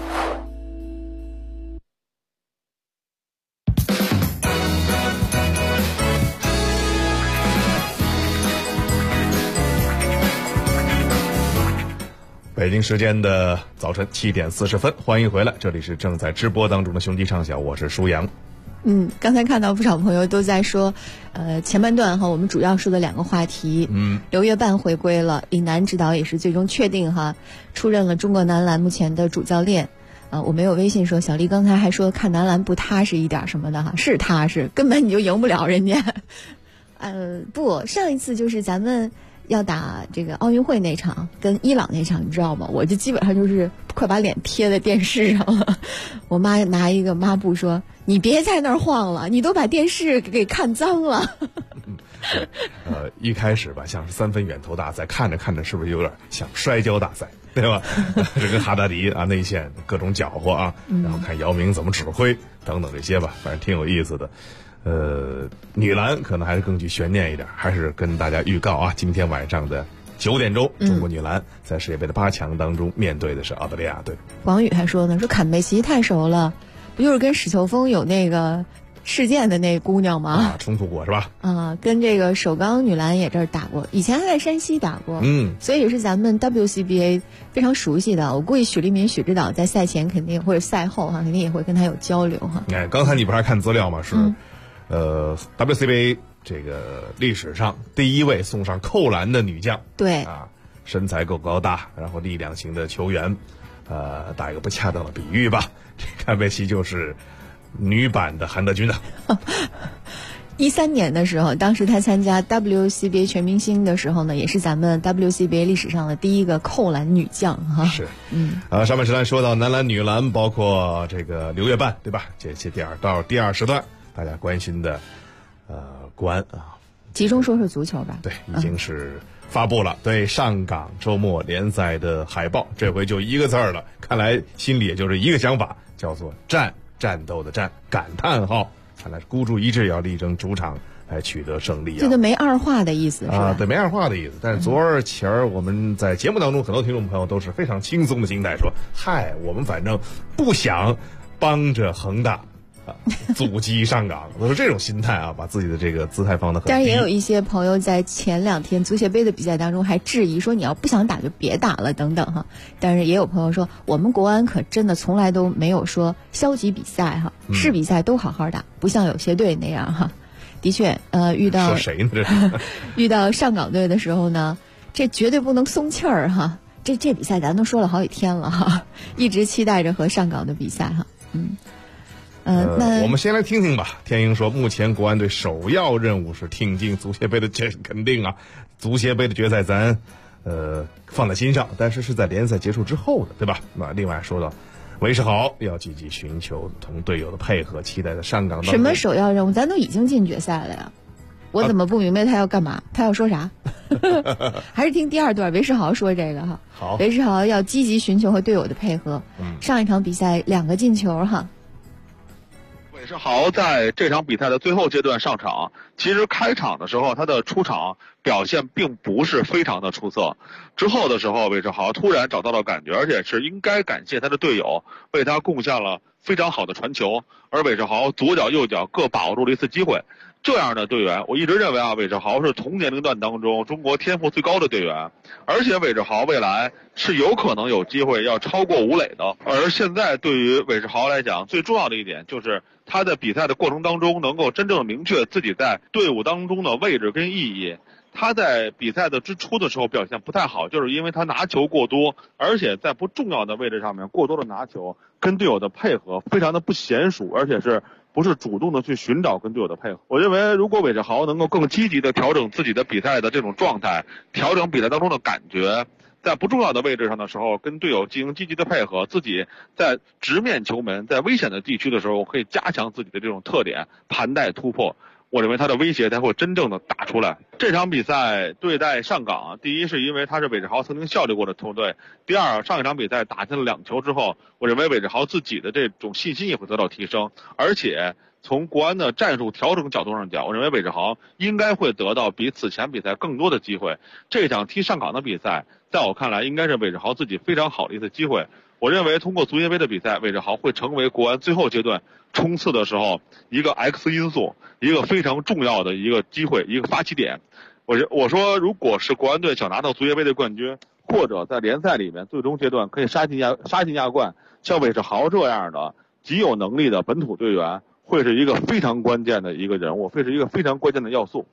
北京时间的早晨7点40分，欢迎回来，这里是正在直播当中的兄弟唱小，我是舒阳。 刚才看到不少朋友都在说，前半段我们主要说的2个话题。刘月半回归了，李楠指导也是最终确定出任了中国男篮目前的主教练。我没有微信说小丽刚才还说看男篮不踏实一点什么的是踏实，根本你就赢不了人家。不，上一次就是咱们要打这个奥运会那场跟伊朗那场，你知道吗？我就基本上就是快把脸贴在电视上了。我妈拿一个抹布说：“你别在那儿晃了，你都把电视给看脏了。” 一开始吧，像是3分远投大赛，看着看着是不是有点像摔跤大赛，对吧？这跟哈达迪内线各种搅和然后看姚明怎么指挥等等这些吧，反正挺有意思的。女篮可能还是更具悬念一点，还是跟大家预告今天晚上的9点钟，中国女篮在世界杯的8强当中面对的是澳大利亚队。 王宇还说呢，说坎贝西太熟了，不就是跟史秋峰有那个事件的那姑娘吗？ 冲突过是吧？ 跟这个首钢女篮也这儿打过，以前还在山西打过，所以也是咱们 WCBA 非常熟悉的。我估计许立民许指导在赛前肯定或者赛后肯定也会跟他有交流刚才你不是还看资料吗？是。WCBA 这个历史上第1位送上扣篮的女将， 对身材够高大，然后力量型的球员，打一个不恰当的比喻吧，这坎贝西就是女版的韩德君 13年的时候，当时她参加 WCBA 全明星的时候呢，也是咱们 WCBA 历史上的第1个扣篮女将是，上半时段说到男篮、女篮，包括这个刘月半，对吧？这到第2时段。大家关心的，国安集中说说足球吧。 对，已经是发布了对上港周末联赛的海报，这回就1个字了，看来心里也就是一个想法，叫做战斗的战，感叹号。看来是孤注一掷要力争主场取得胜利啊。 这个没二话的意思是吧？ 对，没二话的意思。但是昨儿前儿我们在节目当中，很多听众朋友都是非常轻松的心态，说：“嗨，我们反正不想帮着恒大。”阻击上港，都是这种心态啊，把自己的这个姿态放得很低。 但是也有一些朋友在前2天足协杯的比赛当中还质疑说，你要不想打就别打了等等哈。但是也有朋友说，我们国安可真的从来都没有说消极比赛哈，是比赛都好好打，不像有些队那样哈。的确，遇到说谁呢？这是遇到上港队的时候呢，这绝对不能松气儿哈。这比赛咱都说了好几天了哈，一直期待着和上港的比赛哈。那我们先来听听吧。天鹰说，目前国安队首要任务是挺进足协杯的肯定啊，足协杯的决赛咱放在心上，但是是在联赛结束之后的，对吧？那另外说到韦世豪要积极寻求同队友的配合，期待在上港当中。 什么首要任务？咱都已经进决赛了呀，我怎么不明白他要干嘛？他要说啥？还是听第2段韦世豪说这个哈。 好， 韦世豪要积极寻求和队友的配合。上一场比赛2个进球哈。 韦世豪在这场比赛的最后阶段上场，其实开场的时候他的出场表现并不是非常的出色，之后的时候韦世豪突然找到了感觉，而且是应该感谢他的队友为他贡献了非常好的传球，而韦世豪左脚右脚各把握住了一次机会。这样的队员，我一直认为啊，韦世豪是同年龄段当中中国天赋最高的队员，而且韦世豪未来是有可能有机会要超过吴磊的。而现在对于韦世豪来讲，最重要的一点就是他在比赛的过程当中能够真正明确自己在队伍当中的位置跟意义。他在比赛的之初的时候表现不太好，就是因为他拿球过多，而且在不重要的位置上面过多的拿球，跟队友的配合非常的不娴熟，而且是不是主动的去寻找跟队友的配合。我认为如果韦世豪能够更积极的调整自己的比赛的这种状态，调整比赛当中的感觉，在不重要的位置上的时候跟队友进行积极的配合，自己在直面球门在危险的地区的时候可以加强自己的这种特点，盘带突破，我认为他的威胁才会真正的打出来。这场比赛对待上港，第一是因为他是韦世豪曾经效力过的球队，第二上一场比赛打进了2球之后，我认为韦世豪自己的这种信心也会得到提升，而且从国安的战术调整角度上讲，我认为韦世豪应该会得到比此前比赛更多的机会。这场踢上港的比赛在我看来应该是韦世豪自己非常好的一次机会。我认为通过足协杯的比赛，韦世豪会成为国安最后阶段冲刺的时候一个 X 因素，一个非常重要的一个机会，一个发起点。我说如果是国安队想拿到足协杯的冠军，或者在联赛里面最终阶段可以杀进亚冠，像韦世豪这样的极有能力的本土队员会是一个非常关键的一个人物，会是一个非常关键的要素。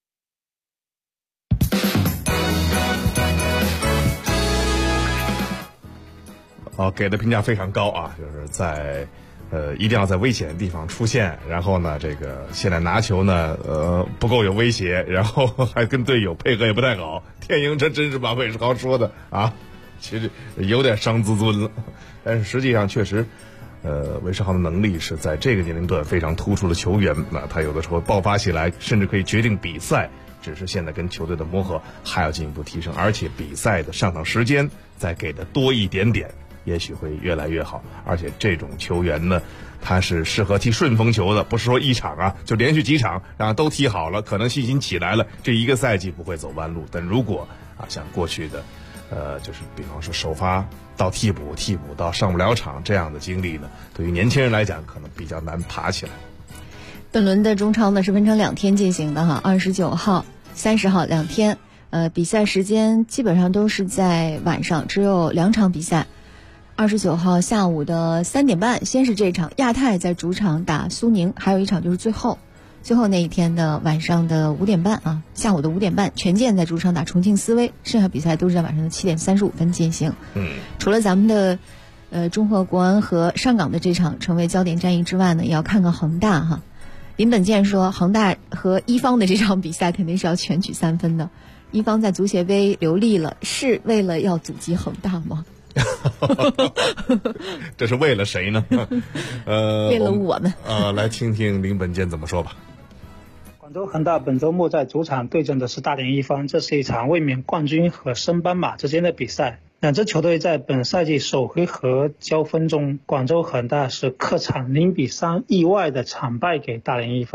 给的评价非常高啊，就是在一定要在危险的地方出现，然后呢这个现在拿球呢不够有威胁，然后还跟队友配合也不太好。天鹰这真是把韦世豪说的啊，其实有点伤自尊了，但是实际上确实韦世豪的能力是在这个年龄段非常突出的球员，那他有的时候爆发起来甚至可以决定比赛，只是现在跟球队的磨合还要进一步提升，而且比赛的上场时间再给的多一点点，也许会越来越好。而且这种球员呢，他是适合踢顺风球的，不是说一场啊就连续几场然后都踢好了，可能信心起来了，这一个赛季不会走弯路。但如果像过去的就是比方说首发到替补到上不了场这样的经历呢，对于年轻人来讲可能比较难爬起来。 本轮的中超呢是分成2天进行的哈，29号、30号2天，比赛时间基本上都是在晚上，只有2场比赛。29号下午的3点半，先是这场亚太在主场打苏宁，还有一场就是最后那一天的晚上的5点半啊，下午的5点半，权健在主场打重庆斯威，剩下比赛都是在晚上的7点35分进行。除了咱们的中赫国安和上港的这场成为焦点战役之外呢，也要看看恒大哈。林本健说，恒大和一方的这场比赛肯定是要全取3分的。一方在足协杯留力了，是为了要阻击恒大吗？ 这是为了谁呢？ 为了我们。 来听听林本健怎么说吧。 广州恒大本周末在主场对阵的是大连一方，这是一场卫冕冠军和升班马之间的比赛。两支球队在本赛季首回合交锋中，广州恒大是客场0-3意外的惨败给大连一方。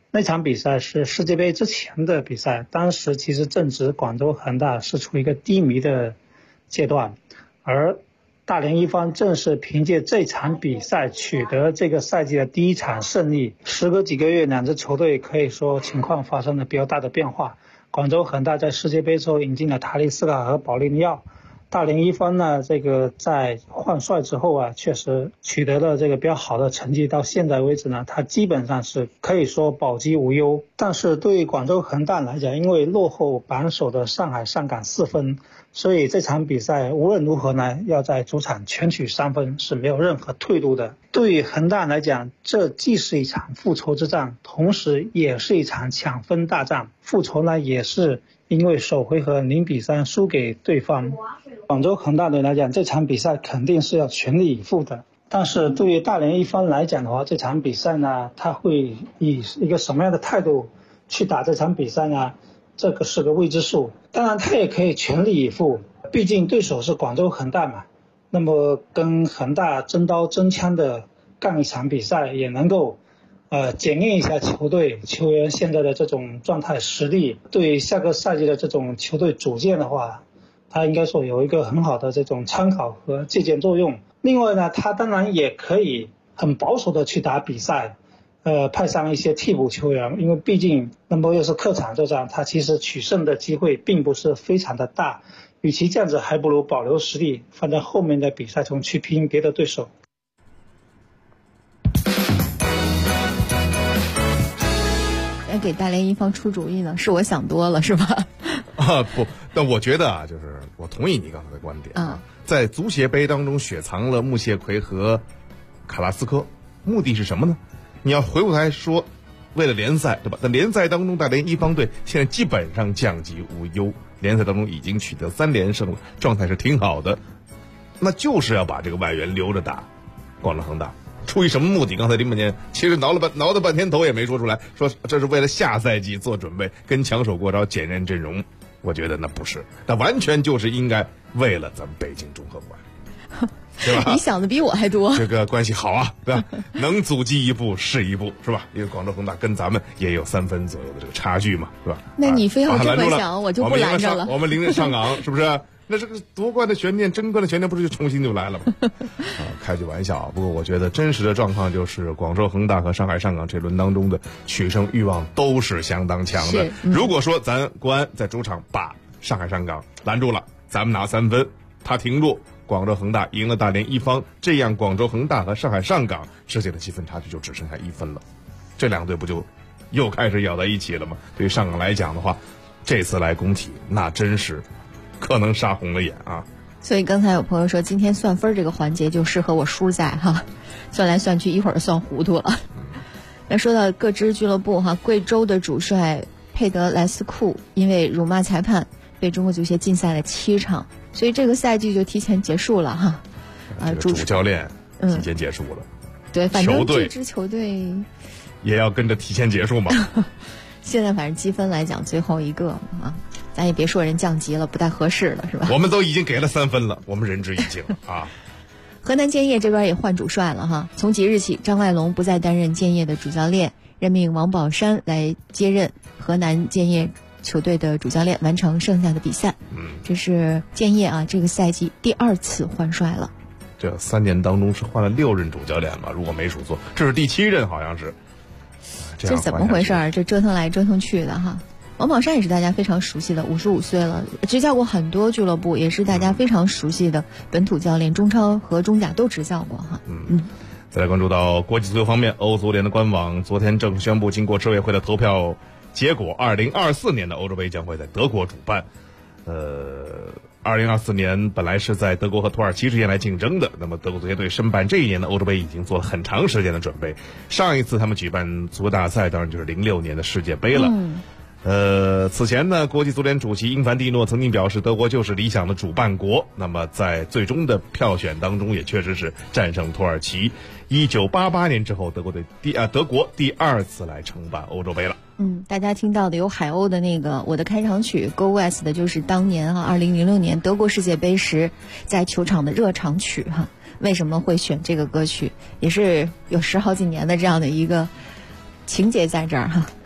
那场比赛是世界杯之前的比赛，当时其实正值广州恒大是处于一个低迷的阶段，而大连一方正是凭借这场比赛取得这个赛季的第一场胜利。时隔几个月，两支球队可以说情况发生了比较大的变化。广州恒大在世界杯之后引进了塔利斯卡和保利尼奥，大连一方呢，这个在换帅之后啊，确实取得了这个比较好的成绩。到现在为止呢，他基本上是可以说保级无忧。但是对于广州恒大来讲，因为落后榜首的上海上港4分，所以这场比赛无论如何呢，要在主场全取3分是没有任何退路的。对于恒大来讲，这既是一场复仇之战，同时也是一场抢分大战。复仇呢，也是因为首回合0-3输给对方。广州恒大队来讲，这场比赛肯定是要全力以赴的。但是对于大连一方来讲的话，这场比赛呢，他会以一个什么样的态度去打这场比赛呢？这个是个未知数。当然他也可以全力以赴，毕竟对手是广州恒大嘛，那么跟恒大真刀真枪的干一场比赛，也能够检验一下球队球员现在的这种状态实力，对下个赛季的这种球队组建的话，他应该说有一个很好的这种参考和借鉴作用。另外呢，他当然也可以很保守的去打比赛，派上一些替补球员，因为毕竟那么又是客场作战，他其实取胜的机会并不是非常的大。与其这样子，还不如保留实力，放在后面的比赛中去拼别的对手。 给大连一方出主意呢，是我想多了是吧？ 不，但我觉得啊，就是我同意你刚才的观点啊，在足协杯当中雪藏了穆谢奎和卡拉斯科，目的是什么呢？你要回过来说，为了联赛，对吧？在联赛当中，大连一方队现在基本上降级无忧，联赛当中已经取得3连胜，状态是挺好的，那就是要把这个外援留着打广州恒大。出于什么目的？刚才林本健其实挠了半天头也没说出来，说这是为了下赛季做准备，跟强手过招，检验阵容。我觉得那不是，那完全就是应该为了咱们北京中赫馆，对吧？ 你想的比我还多。 这个关系好啊，对吧？能阻击一步是一步，是吧？因为广州恒大跟咱们也有3分左右的这个差距嘛，是吧？ 那你非要这么想，我就不拦着了。 我们0人上港，是不是？那这个夺冠的悬念、争冠的悬念，不是就重新就来了吗？开句玩笑。不过我觉得真实的状况就是，广州恒大和上海上港这轮当中的取胜欲望都是相当强的。如果说咱国安在主场把上海上港拦住了，咱们拿3分，他停住，广州恒大赢了大连一方，这样广州恒大和上海上港之间的积分差距就只剩下1分了，这2队不就又开始咬在一起了吗？对于上港来讲的话，这次来攻体，那真是可能杀红了眼啊！ 所以刚才有朋友说，今天算分这个环节就适合我叔在哈，算来算去一会儿算糊涂了。那说到各支俱乐部哈，贵州的主帅佩德莱斯库因为辱骂裁判被中国足协禁赛了7场，所以这个赛季就提前结束了哈。 主教练提前结束了， 对，反正这支球队也要跟着提前结束嘛。 现在反正积分来讲最后一个啊，咱也别说人降级了，不太合适了，是吧？ 我们都已经给了3分了，我们仁至义尽了啊。 河南建业这边也换主帅了哈，从即日起，张爱龙不再担任建业的主教练，任命王宝山来接任河南建业球队的主教练，完成剩下的比赛。这是建业啊，这个赛季第2次换帅了。 这3年当中是换了6任主教练吧？如果没数错，这是第7任，好像是。 这怎么回事？这折腾来折腾去的哈。王宝山也是大家非常熟悉的，55岁了，执教过很多俱乐部，也是大家非常熟悉的本土教练，中超和中甲都执教过哈。 再来关注到国际足球方面，欧足联的官网昨天正式宣布，经过执委会的投票结果，2024年的欧洲杯将会在德国主办。2024年本来是在德国和土耳其之间来竞争的，那么德国足协队申办这一年的欧洲杯已经做了很长时间的准备。上一次他们举办足球大赛当然就是06年的世界杯了。此前呢，国际足联主席英凡蒂诺曾经表示，德国就是理想的主办国。那么在最终的票选当中，也确实是战胜土耳其。1988年之后，德国第2次来承办欧洲杯了。 大家听到的有海鸥的那个我的开场曲 Go West 的，就是当年2006年德国世界杯时在球场的热场曲哈。为什么会选这个歌曲？也是有10好几年的这样的一个情节在这儿哈。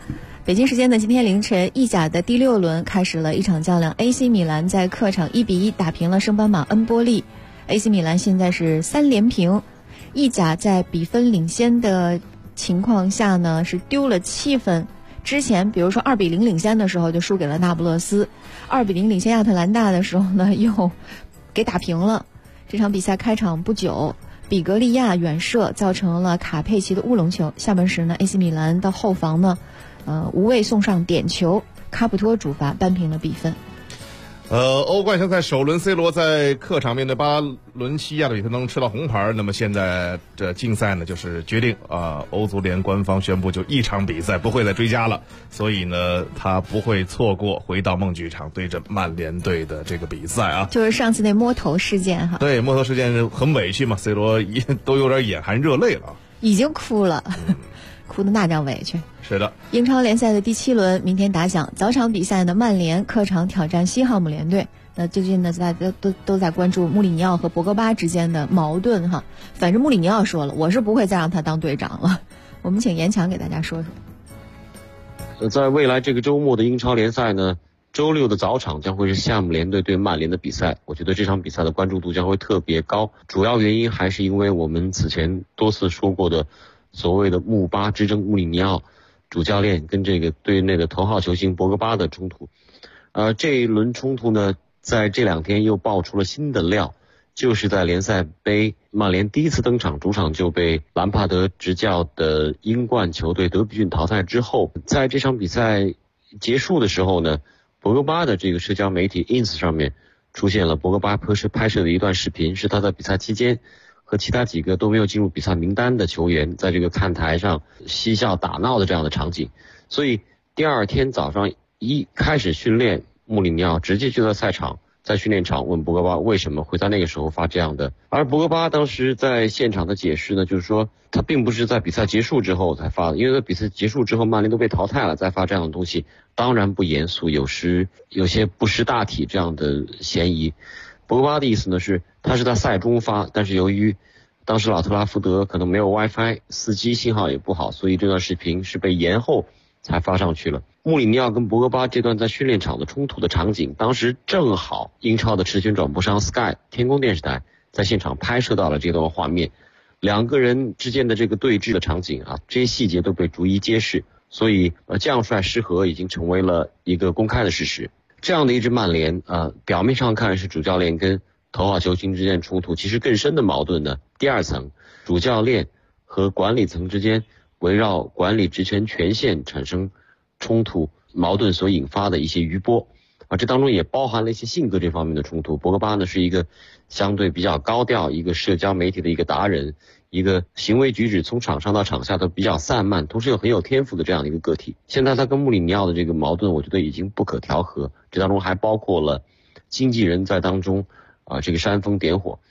北京时间的今天凌晨，意甲的第6轮开始了一场较量 ，AC 米兰在客场1-1打平了圣班马恩波利 ，AC 米兰现在是3连平。意甲在比分领先的情况下呢，是丢了7分。之前比如说2-0领先的时候就输给了那不勒斯，2-0领先亚特兰大的时候呢又给打平了。这场比赛开场不久，比格利亚远射造成了卡佩奇的乌龙球，下半时呢 AC 米兰到后防呢无畏送上点球，卡普托主罚扳平了比分。 欧冠联赛首轮 C 罗在客场面对巴伦西亚的比赛中吃了红牌，那么现在这竞赛呢就是决定欧足联官方宣布就一场比赛不会再追加了，所以呢他不会错过回到梦剧场对阵曼联队的这个比赛啊。 就是上次那摸头事件哈。 对，摸头事件很委屈嘛， C 罗都有点眼含热泪了， 已经哭了。哭的那张委屈。 是的， 英超联赛的第7轮明天打响，早场比赛呢，曼联客场挑战西汉姆联队。那最近呢，大家都在关注穆里尼奥和博格巴之间的矛盾哈。反正穆里尼奥说了，我是不会再让他当队长了。我们请严强给大家说说。 在未来这个周末的英超联赛呢，周6的早场将会是西汉姆联队对曼联的比赛。我觉得这场比赛的关注度将会特别高，主要原因还是因为我们此前多次说过的所谓的穆巴之争，穆里尼奥主教练跟这个队内的头号球星博格巴的冲突。这一轮冲突呢，在这2天又爆出了新的料，就是在联赛杯曼联第一次登场，主场就被兰帕德执教的英冠球队德比郡淘汰之后，在这场比赛结束的时候呢，博格巴的这个社交媒体 ins 上面出现了博格巴拍摄的一段视频，是他在比赛期间和其他几个都没有进入比赛名单的球员在这个看台上嬉笑打闹的这样的场景。所以第2天早上一开始训练，穆里尼奥直接就在赛场，在训练场问博格巴为什么会在那个时候发这样的。而博格巴当时在现场的解释呢，就是说他并不是在比赛结束之后才发的，因为在比赛结束之后曼联都被淘汰了，再发这样的东西当然不严肃，有些不识大体这样的嫌疑。博格巴的意思呢是他是在赛中发，但是由于当时老特拉福德可能没有 WiFi， 4G 信号也不好，所以这段视频是被延后才发上去了。穆里尼奥跟博格巴这段在训练场的冲突的场景，当时正好英超的持权转播商 Sky 天空电视台在现场拍摄到了这段画面，两个人之间的这个对峙的场景啊，这些细节都被逐一揭示，所以将帅失和已经成为了一个公开的事实。这样的一支曼联表面上看是主教练跟头号球星之间的冲突，其实更深的矛盾呢，第2层主教练和管理层之间围绕管理职权权限产生冲突矛盾所引发的一些余波这当中也包含了一些性格这方面的冲突。博格巴呢是一个相对比较高调，一个社交媒体的一个达人，一个行为举止从场上到场下都比较散漫，同时又很有天赋的这样的一个个体。现在他跟穆里尼奥的这个矛盾，我觉得已经不可调和，这当中还包括了经纪人在当中这个煽风点火。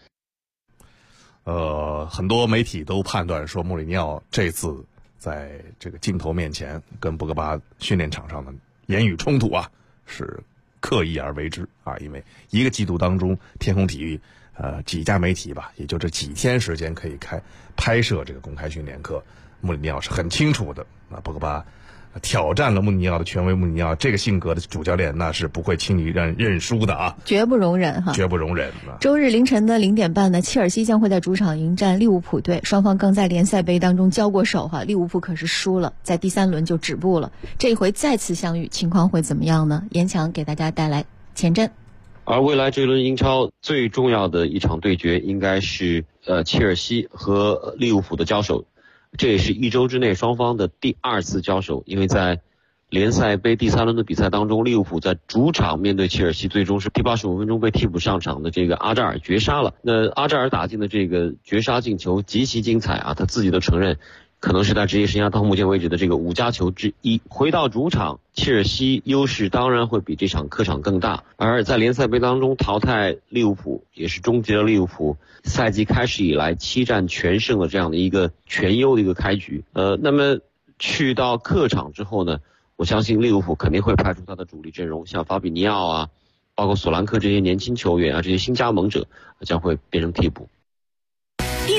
很多媒体都判断说穆里尼奥这次在这个镜头面前跟博格巴训练场上的言语冲突是刻意而为之因为一个季度当中天空体育几家媒体吧，也就这几天时间可以拍摄这个公开训练课，穆里尼奥是很清楚的博格巴挑战了穆里尼奥的权威，穆里尼奥这个性格的主教练那是不会轻易认输的绝不容忍绝不容忍周日凌晨的0点半呢，切尔西将会在主场迎战利物浦队，双方刚在联赛杯当中交过手利物浦可是输了，在第3轮就止步了，这一回再次相遇，情况会怎么样呢？严强给大家带来前瞻。 而未来这轮英超最重要的一场对决应该是切尔西和利物浦的交手，这也是1周之内双方的第2次交手，因为在联赛杯第3轮的比赛当中，利物浦在主场面对切尔西，最终是第85分钟被替补上场的这个阿扎尔绝杀了。那阿扎尔打进的这个绝杀进球极其精彩他自己都承认可能是他职业生涯到目前为止的这个5家球之一。回到主场，切尔西优势当然会比这场客场更大，而在联赛杯当中淘汰利物浦，也是终结了利物浦赛季开始以来7战全胜的这样的一个全优的一个开局。那么去到客场之后呢，我相信利物浦肯定会派出他的主力阵容，像法比尼奥包括索兰克这些年轻球员这些新加盟者将会变成替补。 第4届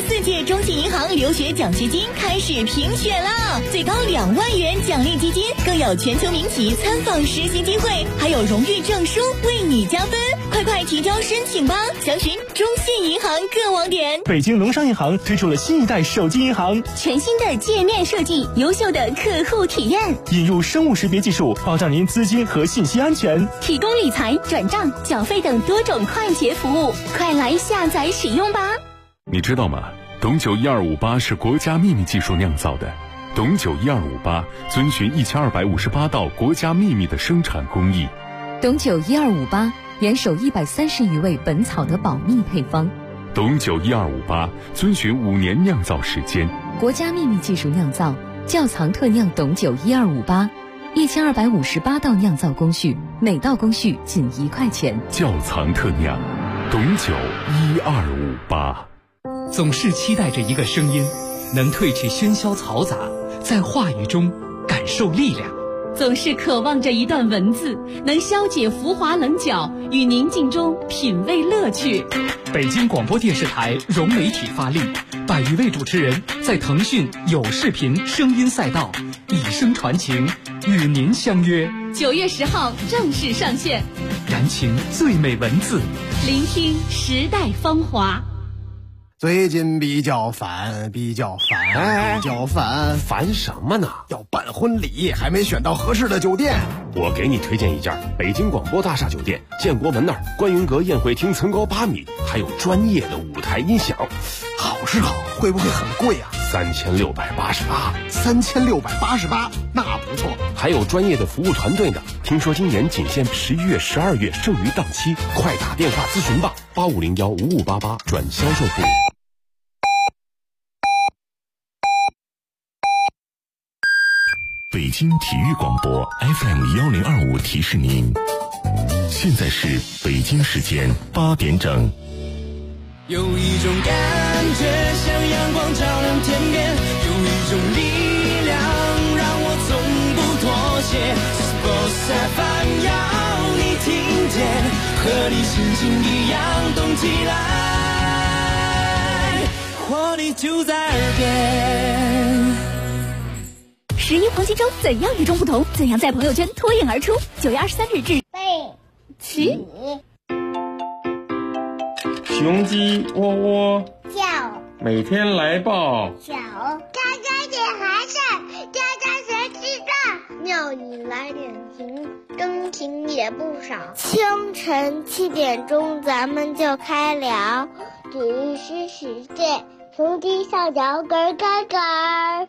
中信银行留学奖学金开始评选了，最高2万元奖励基金，更有全球名企参访实习机会，还有荣誉证书为你加分。快提交申请吧，详询中信银行各网点。 北京农商银行推出了新一代手机银行， 全新的界面设计，优秀的客户体验， 引入生物识别技术，保障您资金和信息安全， 提供理财、转账、缴费等多种快捷服务，快来下载使用吧。 你知道吗？董酒1258是国家秘密技术酿造的。董酒1258遵循1258道国家秘密的生产工艺。 董酒1258严守130余位本草的保密配方。 董酒1258遵循5年酿造时间。 国家秘密技术酿造，窖藏特酿董酒1258，1258道酿造工序，每道工序仅1块钱。 窖藏特酿，董酒1258。 总是期待着一个声音，能褪去喧嚣嘈杂，在话语中感受力量。 总是渴望着一段文字，能消解浮华棱角，与宁静中品味乐趣。 北京广播电视台融媒体发力，100余位主持人在腾讯有视频声音赛道以声传情，与您相约。 9月10号正式上线， 燃情最美文字， 聆听时代芳华。 最近比较烦， 烦什么呢？ 要办婚礼，还没选到合适的酒店。 我给你推荐一家北京广播大厦酒店，建国门那儿观云阁宴会厅层高8米，还有专业的舞台音响。 好是好，会不会很贵啊 ？3688， 那不错。 还有专业的服务团队呢。听说今年仅限11月、12月剩余档期，快打电话咨询吧，85015588转销售部。 北京体育广播 FM1025提示您，现在是北京时间8点整。 有一种感觉像阳光照亮天边，有一种力量让我从不妥协。Sports FM 要你听见，和你心情一样动起来，活力就在耳边。 11黄金周怎样与众不同？怎样在朋友圈脱颖而出？9月23日至起， 雄鸡喔喔叫， 每天来报小，喳喳点孩子，喳喳谁知道？庙里来点情，真情也不少。清晨7点钟，咱们就开聊，体育新世界，从地上摇杆杆杆。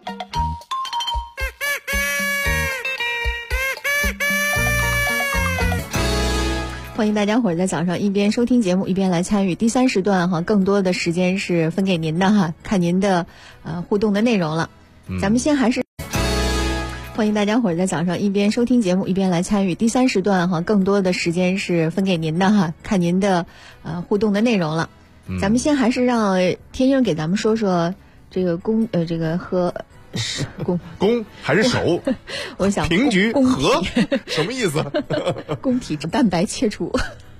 欢迎大家伙在早上一边收听节目一边来参与第3时段哈，更多的时间是分给您的哈，看您的互动的内容了。咱们先还是欢迎大家伙在早上一边收听节目一边来参与第3时段哈，更多的时间是分给您的哈，看您的互动的内容了。咱们先还是让天鹰给咱们说说这个这个和攻还是守？ 我想平局和什么意思？ 供体质蛋白切除，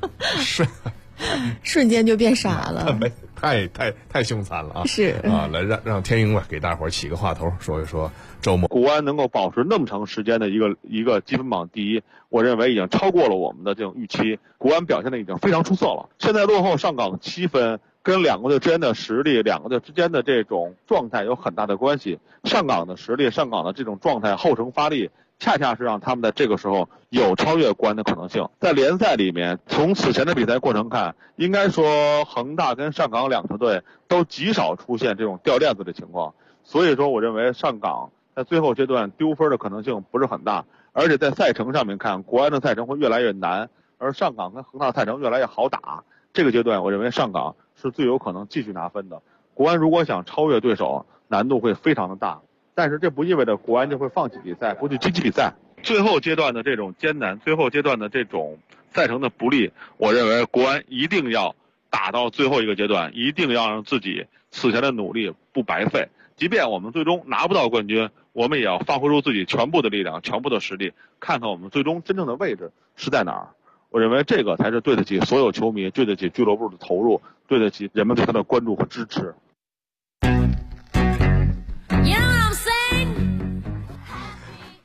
瞬间就变傻了。 蛋白太凶残了啊！ 是啊，来让天鹰吧给大伙儿起个话头，说一说周末国安能够保持那么长时间的一个积分榜第一，我认为已经超过了我们的这种预期。国安表现的已经非常出色了，现在落后上港7分。跟两个队之间的实力，两个队之间的这种状态有很大的关系。上港的实力，上港的这种状态，后程发力，恰恰是让他们在这个时候有超越国安的可能性。在联赛里面，从此前的比赛过程看，应该说恒大跟上港两支队都极少出现这种掉链子的情况。所以说，我认为上港在最后阶段丢分的可能性不是很大，而且在赛程上面看，国安的赛程会越来越难，而上港跟恒大的赛程越来越好打。这个阶段，我认为上港是最有可能继续拿分的。国安如果想超越对手，难度会非常的大，但是这不意味着国安就会放弃比赛，不去积极比赛。最后阶段的这种艰难，最后阶段的这种赛程的不利，我认为国安一定要打到最后一个阶段，一定要让自己此前的努力不白费。即便我们最终拿不到冠军，我们也要发挥出自己全部的力量，全部的实力，看看我们最终真正的位置是在哪儿。我认为这个才是对得起所有球迷，对得起俱乐部的投入，对得起人们对他的关注和支持。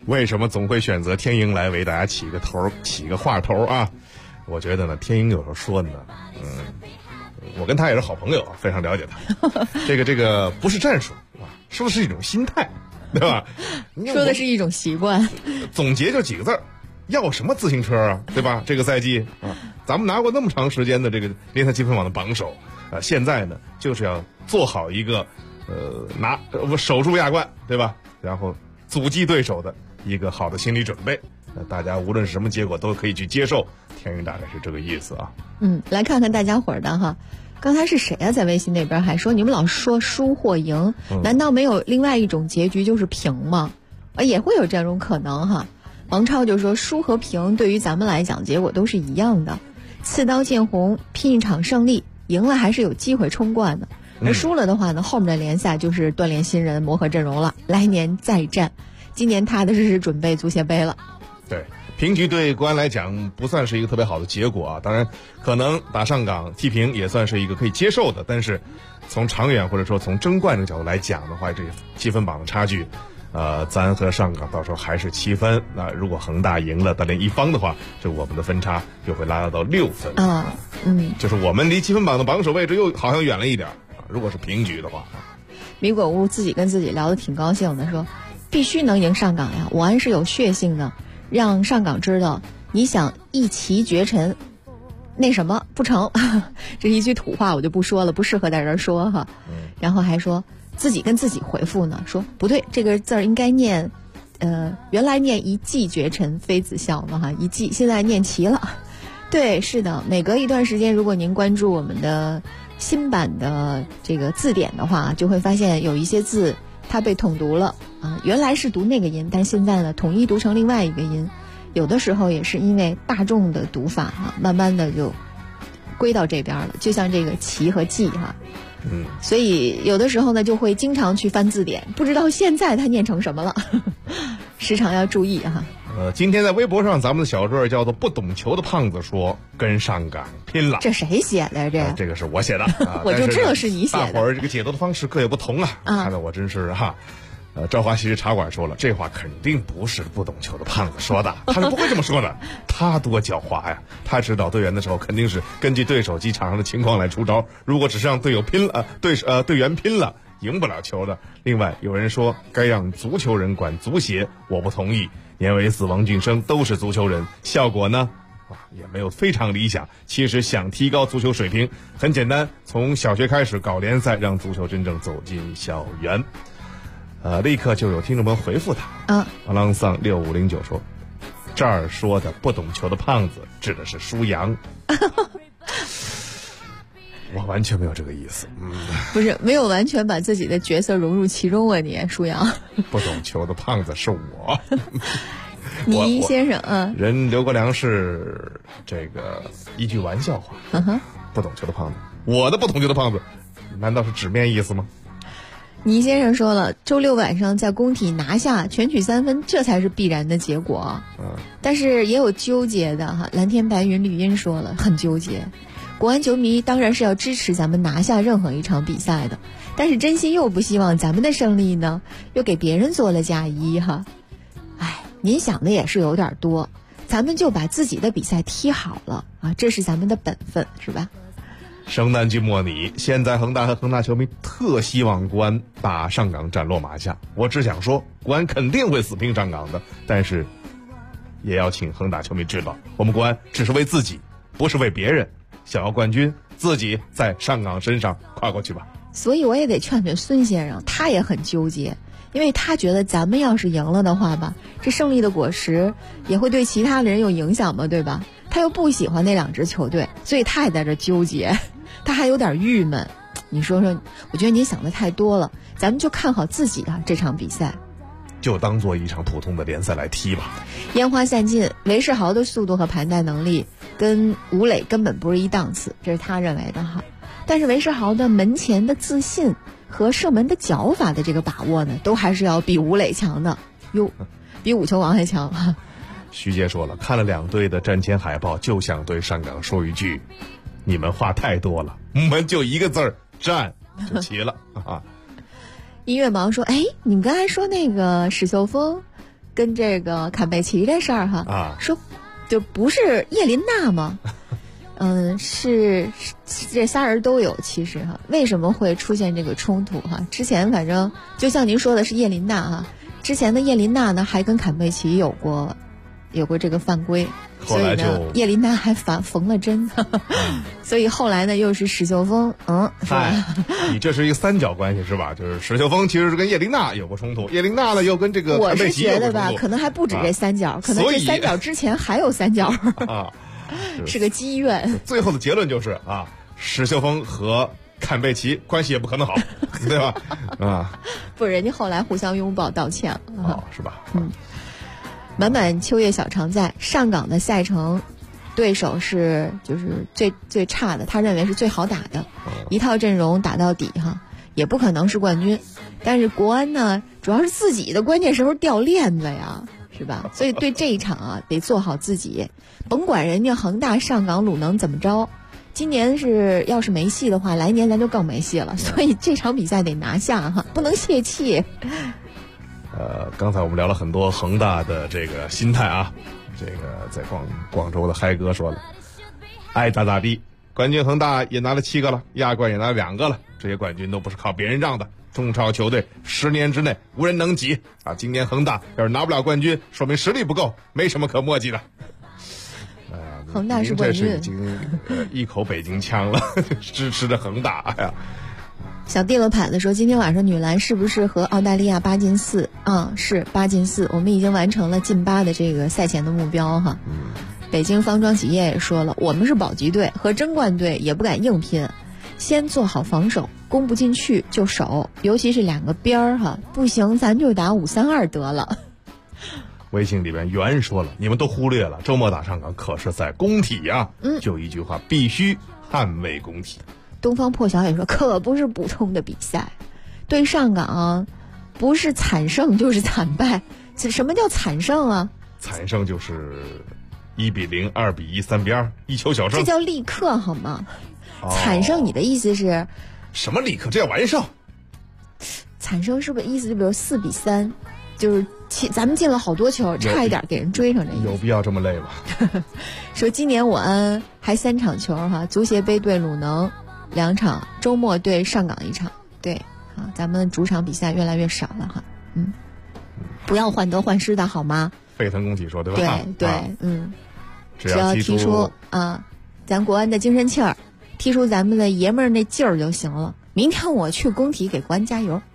为什么总会选择天鹰来为大家起个话头啊？我觉得呢，天鹰有时候说的呢，我跟他也是好朋友，非常了解他。这个不是战术啊，说的是一种心态，对吧？ 说的是一种习惯。 总结就几个字儿，要什么自行车啊，对吧？这个赛季啊，咱们拿过那么长时间的这个联赛积分榜的榜首啊，现在呢就是要做好一个守住亚冠，对吧？然后阻击对手的一个好的心理准备。大家无论是什么结果都可以去接受，天鹰大概是这个意思啊。 来看看大家伙儿的哈。刚才是谁啊？在微信那边还说你们老说输或赢，难道没有另外一种结局就是平吗？也会有这种可能哈。王超就说输和平对于咱们来讲结果都是一样的，刺刀见红，拼一场胜利，赢了还是有机会冲冠的。而输了的话呢，后面的联赛就是锻炼新人，磨合阵容了，来年再战。今年踏踏实实准备足协杯了。 对，平局对国安来讲不算是一个特别好的结果啊。当然，可能打上港踢平也算是一个可以接受的，但是从长远或者说从争冠这个角度来讲的话，这积分榜的差距，咱和上港到时候还是7分。那如果恒大赢了大连一方的话，这我们的分差就会拉到6分啊。就是我们离积分榜的榜首位置又好像远了一点。如果是平局的话， 米果屋自己跟自己聊得挺高兴的，说必须能赢上港呀，武安是有血性的。让上港知道你想一骑绝尘，那什么不成？这是一句土话，我就不说了，不适合在这儿说哈。然后还说自己跟自己回复呢，说不对，这个字儿应该念，原来念一骑绝尘，妃子笑嘛哈，一骑现在念齐了。对，是的，每隔一段时间，如果您关注我们的新版的这个字典的话，就会发现有一些字它被统读了啊，原来是读那个音，但现在呢统一读成另外一个音，有的时候也是因为大众的读法啊，慢慢的就归到这边了，就像这个齐和记哈，所以有的时候呢就会经常去翻字典，不知道现在它念成什么了，时常要注意哈。 今天在微博上，咱们的小队叫做不懂球的胖子说跟上港拼了。 这谁写的？这个是我写的， 我就知道是你写的。 大伙儿这个解读的方式各有不同啊，看得我真是哈。朝华西式茶馆说了，这话肯定不是不懂球的胖子说的，他是不会这么说的。他多狡猾呀！他指导队员的时候，肯定是根据对手及场上的情况来出招。如果只是让队友拼了，队员拼了，赢不了球的。另外有人说该让足球人管足协，我不同意。年维斯、王俊生都是足球人，效果呢也没有非常理想。其实想提高足球水平很简单，从小学开始搞联赛，让足球真正走进校园。立刻就有听众们回复他。阿朗桑6509说，这儿说的不懂球的胖子指的是舒阳。我完全没有这个意思。 不是没有完全把自己的角色融入其中啊，你舒阳。 不懂球的胖子是我。 倪先生， 人刘国梁是这个一句玩笑话。不懂球的胖子，我的不懂球的胖子，难道是纸面意思吗？ 倪先生说了，周六晚上在工体拿下全取3分，这才是必然的结果。但是也有纠结的哈。蓝天白云绿茵说了，很纠结。国安球迷当然是要支持咱们拿下任何一场比赛的，但是真心又不希望咱们的胜利呢又给别人做了嫁衣哈。您想的也是有点多，咱们就把自己的比赛踢好了啊，这是咱们的本分，是吧？ 圣诞季末你，现在恒大和恒大球迷特希望国安把上港斩落马下。我只想说，国安肯定会死拼上港的，但是也要请恒大球迷知道，我们国安只是为自己，不是为别人。想要冠军，自己在上港身上跨过去吧。 所以我也得劝劝孙先生，他也很纠结，因为他觉得咱们要是赢了的话吧，这胜利的果实也会对其他的人有影响嘛，对吧？他又不喜欢那2支球队，所以他也在这纠结，他还有点郁闷。你说说，我觉得您想的太多了，咱们就看好自己的这场比赛， 就当做一场普通的联赛来踢吧。 烟花散尽，韦世豪的速度和盘带能力跟吴磊根本不是一档次，这是他认为的哈。但是韦世豪的门前的自信和射门的脚法的这个把握呢，都还是要比吴磊强的哟，比5球王还强哈。 徐杰说了，看了2队的战前海报，就想对上港说一句，你们话太多了，我们就一个字儿，战就齐了啊。 音乐盲说，你们刚才说那个史秀峰跟这个坎贝奇这事儿哈，说就不是叶琳娜吗？是这仨人都有，其实哈，为什么会出现这个冲突哈？之前反正就像您说的是叶琳娜哈，之前的叶琳娜呢还跟坎贝奇有过这个犯规，所以呢叶琳娜还缝了针，所以后来呢又是史秀峰，是吧？ 你这是一个三角关系是吧？就是史秀峰其实是跟叶琳娜有过冲突，叶琳娜呢又跟这个坎贝奇有过冲突。我是觉得吧， 可能还不止这三角，可能这三角之前还有三角啊。是个积怨。 最后的结论就是史秀峰和坎贝奇关系也不可能好，对吧？ 不，人家后来互相拥抱道歉了， 是吧？ 满满秋叶小常在，上港的赛程对手是就是最差的，他认为是最好打的，一套阵容打到底哈，也不可能是冠军。但是国安呢，主要是自己的关键时候掉链子呀。是吧？所以对这一场得做好自己，甭管人家恒大、上港、鲁能怎么着，今年要是没戏的话，来年咱就更没戏了。所以这场比赛得拿下哈，不能泄气。 刚才我们聊了很多恒大的这个心态啊，这个在广州的嗨哥说了，爱咋咋地，冠军恒大也拿了7个了，亚冠也拿了2个了，这些冠军都不是靠别人让的。中超球队10年之内无人能及啊！今年恒大要是拿不了冠军，说明实力不够，没什么可墨迹的。 恒大是冠军， 这是已经一口北京腔了，支持着恒大呀。 小地了盘子说，今天晚上女篮是不是和澳大利亚8进4？是8进4，我们已经完成了进8的这个赛前的目标哈。北京方庄企业也说了，我们是保级队，和争冠队也不敢硬拼，先做好防守。攻不进去就守，尤其是2个边儿哈，不行咱就打5-3-2得了。 微信里边袁说了，你们都忽略了，周末打上港可是在工体呀，就一句话，必须捍卫工体。 东方破晓也说，可不是普通的比赛，对上港不是惨胜就是惨败。什么叫惨胜啊？ 惨胜就是1比0、2比1、3比2，一球小胜。 这叫立刻好吗？惨胜你的意思是？ 什么立刻？这叫完胜。 惨胜是不是意思就比如4比3，就是咱们进了好多球，差一点给人追上这。 有必要这么累吗？ 说今年我安还3场球哈，足协杯对鲁能2场，周末对上港1场。对，咱们主场比赛越来越少了哈。不要患得患失的好吗？ 沸腾工体说对吧？ 对，只要提出咱国安的精神气儿。踢出咱们的爷们儿那劲儿就行了。明天我去工体给国安加油。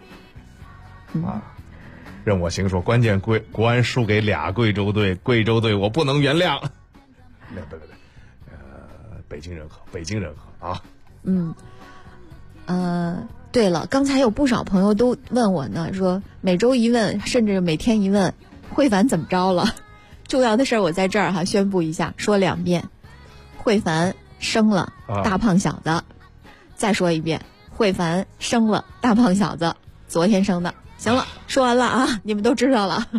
任我行说，关键国安输给2贵州队，贵州队我不能原谅。北京人和啊。 对了，刚才有不少朋友都问我呢，说每周一问，甚至每天一问，慧凡怎么着了？重要的事儿我在这儿宣布一下，说2遍，慧凡生了大胖小子，再说一遍，慧凡生了大胖小子，昨天生的。行了，说完了啊，你们都知道了。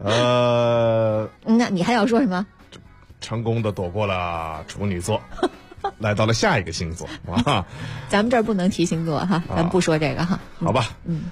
那你还要说什么？ 成功的躲过了处女座，来到了下一个星座啊。 咱们这儿不能提星座哈，咱不说这个哈。 好吧，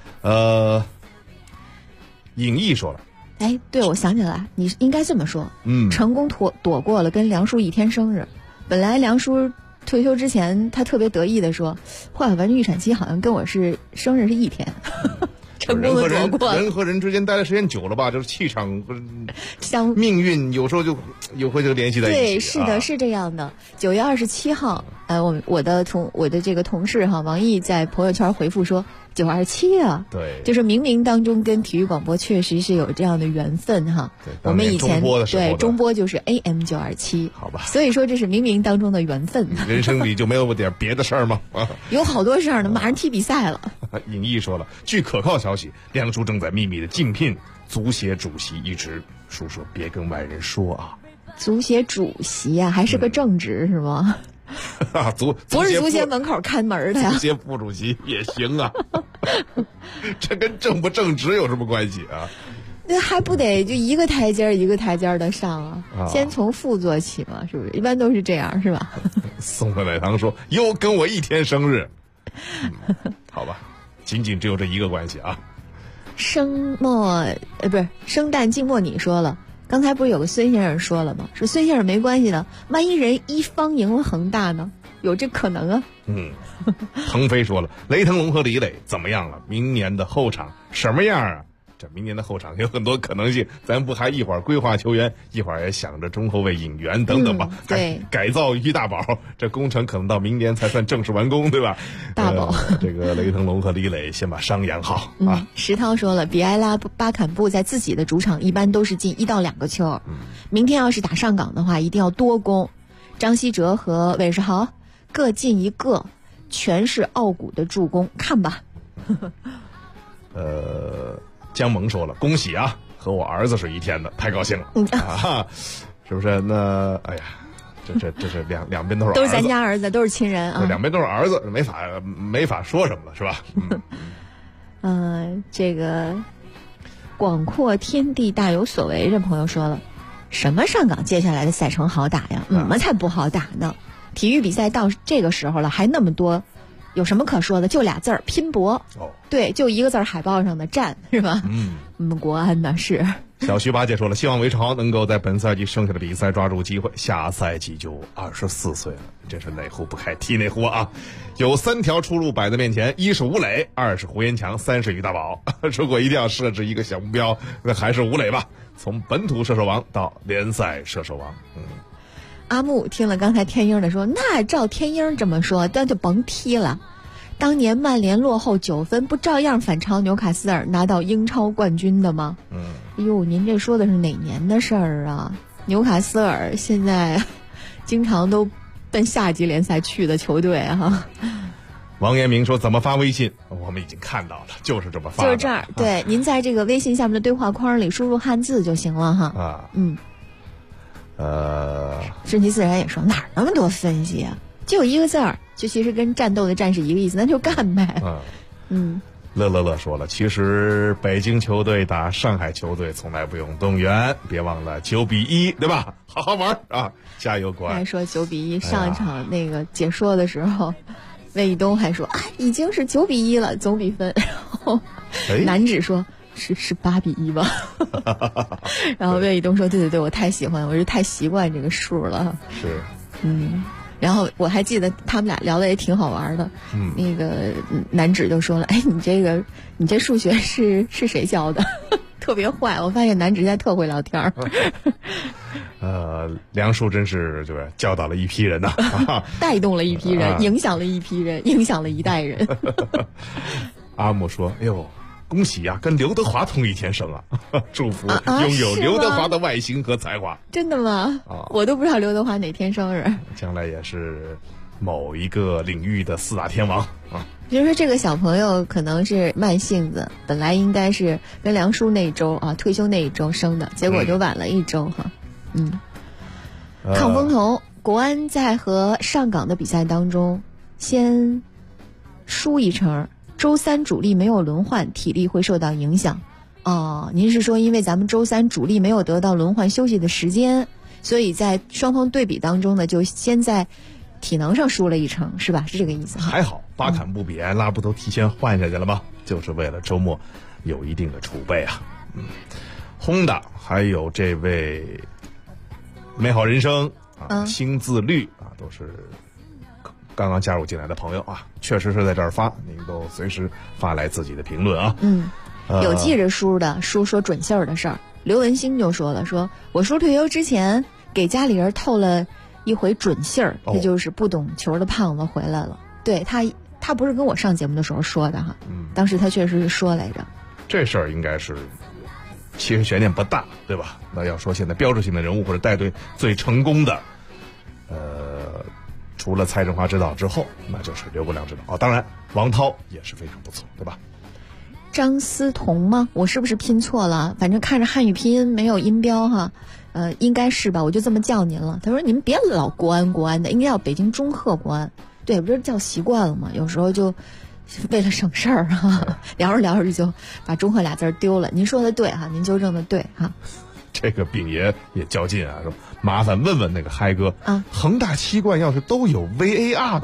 影艺说了。 哎，对，我想起来，你应该这么说。成功躲过了跟梁叔一天生日。本来梁叔退休之前，他特别得意的说，霍小凡这预产期好像跟我是生日是一天。成功的躲过。 人和人之间待的时间久了吧，就是气场命运有时候就联系在一起。 对，是的，是这样的。9月27号，我的这个同事王毅在朋友圈回复说9月27啊， 对， 就是冥冥当中跟体育广播确实是有这样的缘分哈。我们以前对中播就是 AM 927， 好吧。 所以说这是冥冥当中的缘分。 人生里就没有点别的事儿吗？ 有好多事儿呢，马上踢比赛了。 尹毅说了，据可靠消息，梁叔正在秘密的竞聘足协主席一职，叔说别跟外人说啊。 足协主席啊，还是个正职是吗？不是足协门口看门的呀。 足协副主席也行啊，这跟正不正职有什么关系啊？ 那还不得就一个台阶一个台阶的上啊？先从副做起嘛，是不是？一般都是这样，是吧？ 宋的奶糖说：“哟，跟我一天生日。好吧，仅仅只有这一个关系啊。 生旦净末你说了，刚才不是有个孙先生说了吗？说孙先生没关系的，万一人一方赢了恒大呢？有这可能啊。 腾飞说了，雷腾龙和李磊怎么样了？明年的后场什么样啊？这明年的后场有很多可能性，咱不还一会儿规划球员，一会儿也想着中后卫引援等等吧。 对， 改造于大宝，这工程可能到明年才算正式完工，对吧？ 大宝， 这个雷腾龙和李磊先把伤养好啊。 石涛说了，比埃拉巴坎布在自己的主场一般都是进1到2个球，明天要是打上港的话，一定要多攻。张稀哲和韦世豪各进1个，全是奥古的助攻，看吧。 江萌说了，恭喜啊，和我儿子是一天的，太高兴了是不是？那哎呀，这是两边都是儿子， 都是咱家儿子，都是亲人啊， 两边都是儿子，没法说什么了，是吧？ 这个广阔天地大有所为，这朋友说了，什么上港接下来的赛程好打呀？我们才不好打呢！体育比赛到这个时候了，还那么多。有什么可说的？就俩字儿，拼搏。对，就一个字儿，海报上的战，是吧？国安呢是。 小徐八姐说了，希望韦世豪能够在本赛季剩下的比赛抓住机会，下赛季就24岁了，真是哪壶不开提哪壶啊！有3条出路摆在面前，一是吴磊，二是胡延强，三是于大宝。如果一定要设置一个小目标，那还是吴磊吧，从本土射手王到联赛射手王。 阿木听了刚才天鹰的说，那照天鹰这么说，那就甭踢了。当年曼联落后9分，不照样反超纽卡斯尔拿到英超冠军的吗？哎呦，您这说的是哪年的事儿啊？纽卡斯尔现在经常都奔下级联赛去的球队哈。 王彦明说，怎么发微信？我们已经看到了，就是这么发的， 就是这儿。对，您在这个微信下面的对话框里输入汉字就行了哈。顺其自然也说，哪儿那么多分析啊？就一个字儿，就其实跟战斗的战是一个意思，那就干呗。 乐说了，其实北京球队打上海球队从来不用动员，别忘了9-1，对吧？好好玩啊，加油国安！ 还说9-1，上一场那个解说的时候，魏一东还说已经是9-1了总比分，然后男子说。是8-1吧？然后魏一东说：“对，我太喜欢，我是太习惯这个数了。” 是， 然后我还记得他们俩聊的也挺好玩的。那个男子就说了：“哎，你这数学是谁教的？特别坏。”我发现男子现在特会聊天。 梁树真是对教导了一批人呐， 带动了一批人，影响了一批人，影响了一代人。 阿木说：“哎呦。”恭喜呀，跟刘德华同一天生啊！祝福拥有刘德华的外形和才华。 真的吗？我都不知道刘德华哪天生日。 将来也是某一个领域的4大天王啊。 比如说这个小朋友可能是慢性子，本来应该是跟梁叔那一周退休那一周生的，结果就晚了1周哈。抗风头，国安在和上港的比赛当中先输1城。周3主力没有轮换，体力会受到影响。您是说因为咱们周3主力没有得到轮换休息的时间，所以在双方对比当中呢，就先在体能上输了1城，是吧？是这个意思。 还好巴坎布比埃拉不都提前换下去了吗？就是为了周末有一定的储备啊。Honda 还有这位美好人生新自律都是刚刚加入进来的朋友啊，确实是在这儿发，您都随时发来自己的评论啊。 有记着叔的叔说准信儿的事儿，刘文兴就说了，说我叔退休之前给家里人透了一回准信儿，这就是不懂球的胖子回来了。对他不是跟我上节目的时候说的哈，当时他确实是说来着。 这事儿应该是其实悬念不大，对吧？那要说现在标志性的人物或者带队最成功的，除了蔡振华指导之后，那就是刘国梁指导。当然王涛也是非常不错，对吧？ 张思彤吗？我是不是拼错了？反正看着汉语拼音没有音标哈，应该是吧？我就这么叫您了。他说你们别老国安的，应该叫北京中赫国安。对，不是叫习惯了吗？有时候就为了省事儿哈，聊着聊着就把中赫俩字丢了。您说的对哈，您纠正的对哈。 这个丙爷也较劲啊，说麻烦问问那个嗨哥，恒大7冠要是都有 VAR 的话，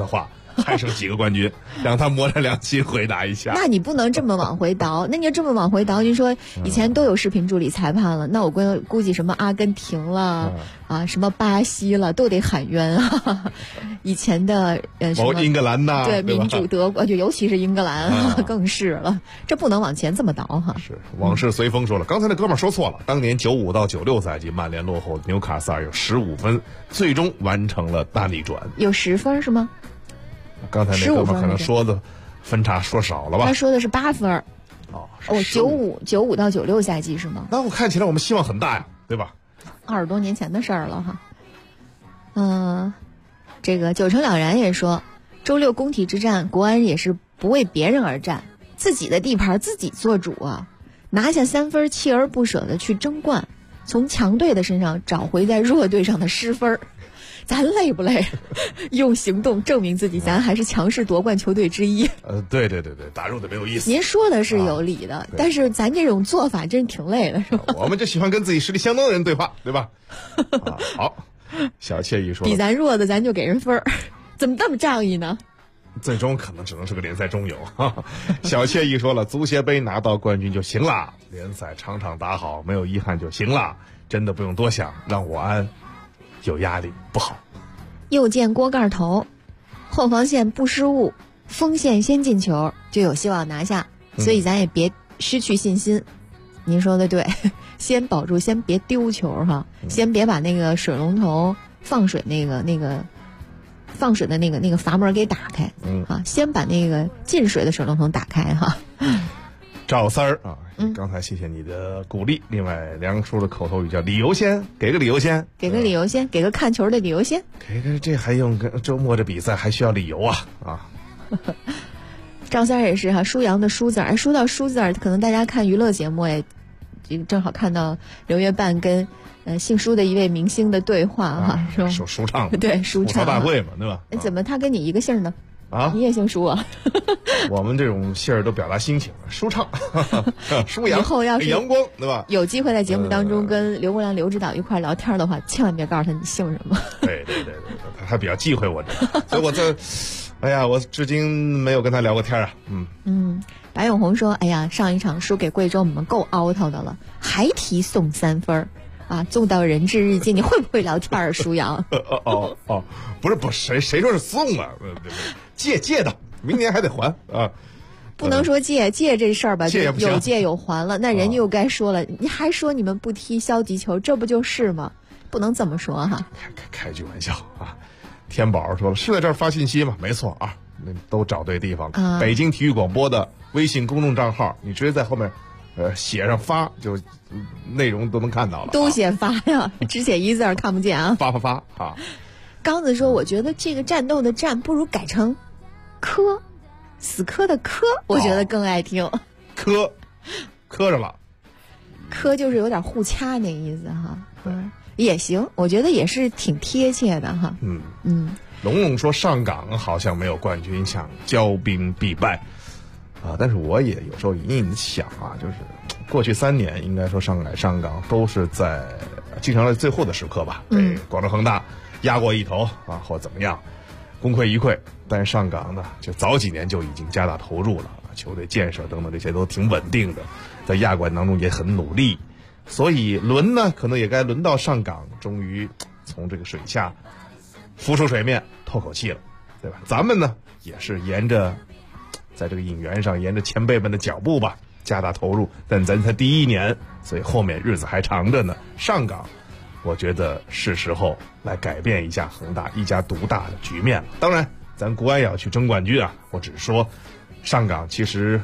还剩几个冠军？让他摸着良心回答一下。 那你不能这么往回倒，那你要这么往回倒，你说以前都有视频助理裁判了，那我估计什么阿根廷了啊，什么巴西了，都得喊冤啊。以前的什么英格兰呐， 对民主德国，就尤其是英格兰更是了，这不能往前这么倒哈。 是往事随风说了，刚才那哥们儿说错了，当年95到96赛季，曼联落后纽卡斯尔有15分，最终完成了大逆转。 有10分是吗？ 刚才那哥们儿可能说的分差说少了吧？ 他说的是8分。95到96赛季是吗？ 那我看起来我们希望很大呀，对吧 ？20多年前的事儿了哈。这个9成了然也说，周六工体之战，国安也是不为别人而战，自己的地盘自己做主啊，拿下3分，锲而不舍的去争冠，从强队的身上找回在弱队上的失分。咱累不累？用行动证明自己，咱还是强势夺冠球队之一。 对，打入的没有意思。 您说的是有理的，但是咱这种做法真挺累的，是吧？ 我们就喜欢跟自己实力相当的人对话，对吧？好，小惬意说， 比咱弱的咱就给人分儿，怎么这么仗义呢？ 最终可能只能是个联赛中游。小惬意说了，足协杯拿到冠军就行了，联赛场场打好，没有遗憾就行了，真的不用多想，让我安。有压力不好。 又见锅盖头，后防线不失误，锋线先进球就有希望拿下，所以咱也别失去信心。您说的对，先保住，先别丢球哈，先别把那个水龙头放水那个放水的那个阀门给打开，先把那个进水的水龙头打开哈。 赵三儿啊，刚才谢谢你的鼓励。另外，梁叔的口头语叫理由先，给个理由先， 给个理由先，给个看球的理由先。 这还用跟周末这比赛还需要理由啊！ 赵三儿也是哈，舒阳的舒字儿，说到舒字儿，可能大家看娱乐节目也正好看到刘月半跟姓舒的一位明星的对话哈，是吧？ 舒畅对舒畅大会嘛，对吧？ 怎么他跟你一个姓呢？你也姓舒啊？ 我们这种姓儿都表达心情，舒畅、舒阳， 以后要是阳光，对吧？ 有机会在节目当中跟刘国梁、刘指导一块聊天的话，千万别告诉他你姓什么。 对，他比较忌讳我这，所以我这，哎呀，我至今没有跟他聊过天啊。 白永红说：“哎呀，上一场输给贵州，我们够out的了，还提送3分啊！送到人至日进，你会不会聊天啊，舒阳？” 不是，谁说是送啊？借的，明年还得还啊。 不能说借这事儿吧， 借有借有还了，那人家又该说了，你还说你们不踢消极球，这不就是吗？不能这么说哈。 开句玩笑啊。天宝说了，是在这儿发信息吗？没错啊，都找对地方了。北京体育广播的微信公众账号，你直接在后面写上发，就内容都能看到了。 都写发呀，只写一字看不见啊。 发啊。 刚子说，我觉得这个战斗的战不如改成磕，死磕的磕，我觉得更爱听。 磕着了， 磕就是有点互掐那意思哈。也行，我觉得也是挺贴切的哈。 龙龙说上港好像没有冠军相，骄兵必败啊。但是我也有时候隐隐想啊，就是过去3年应该说上港都是在经常在最后的时刻吧，被广州恒大压过一头啊，或怎么样，功亏一篑。但是上港呢，就早几年就已经加大投入了，球队建设等等这些都挺稳定的，在亚冠当中也很努力。所以呢，可能也该轮到上港，终于从这个水下浮出水面透口气了，对吧？咱们呢也是在这个引援上沿着前辈们的脚步吧，加大投入。但咱才第1年，所以后面日子还长着呢。上港，我觉得是时候来改变一下恒大一家独大的局面了。当然，咱国安也要去争冠军啊。我只是说，上港其实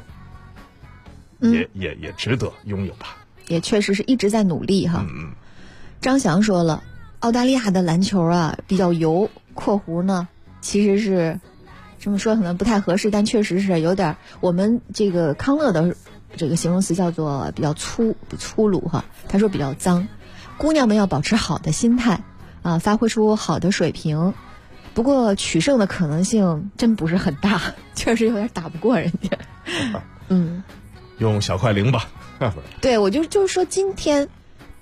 也值得拥有吧。 也确实是一直在努力哈。张翔说了，澳大利亚的篮球啊比较油（括弧呢其实是这么说可能不太合适，但确实是有点，我们这个康乐的这个形容词叫做比较粗鲁哈。他说比较脏，姑娘们要保持好的心态啊，发挥出好的水平。不过取胜的可能性真不是很大，确实有点打不过人家。 用小快灵吧。 对，我就是说今天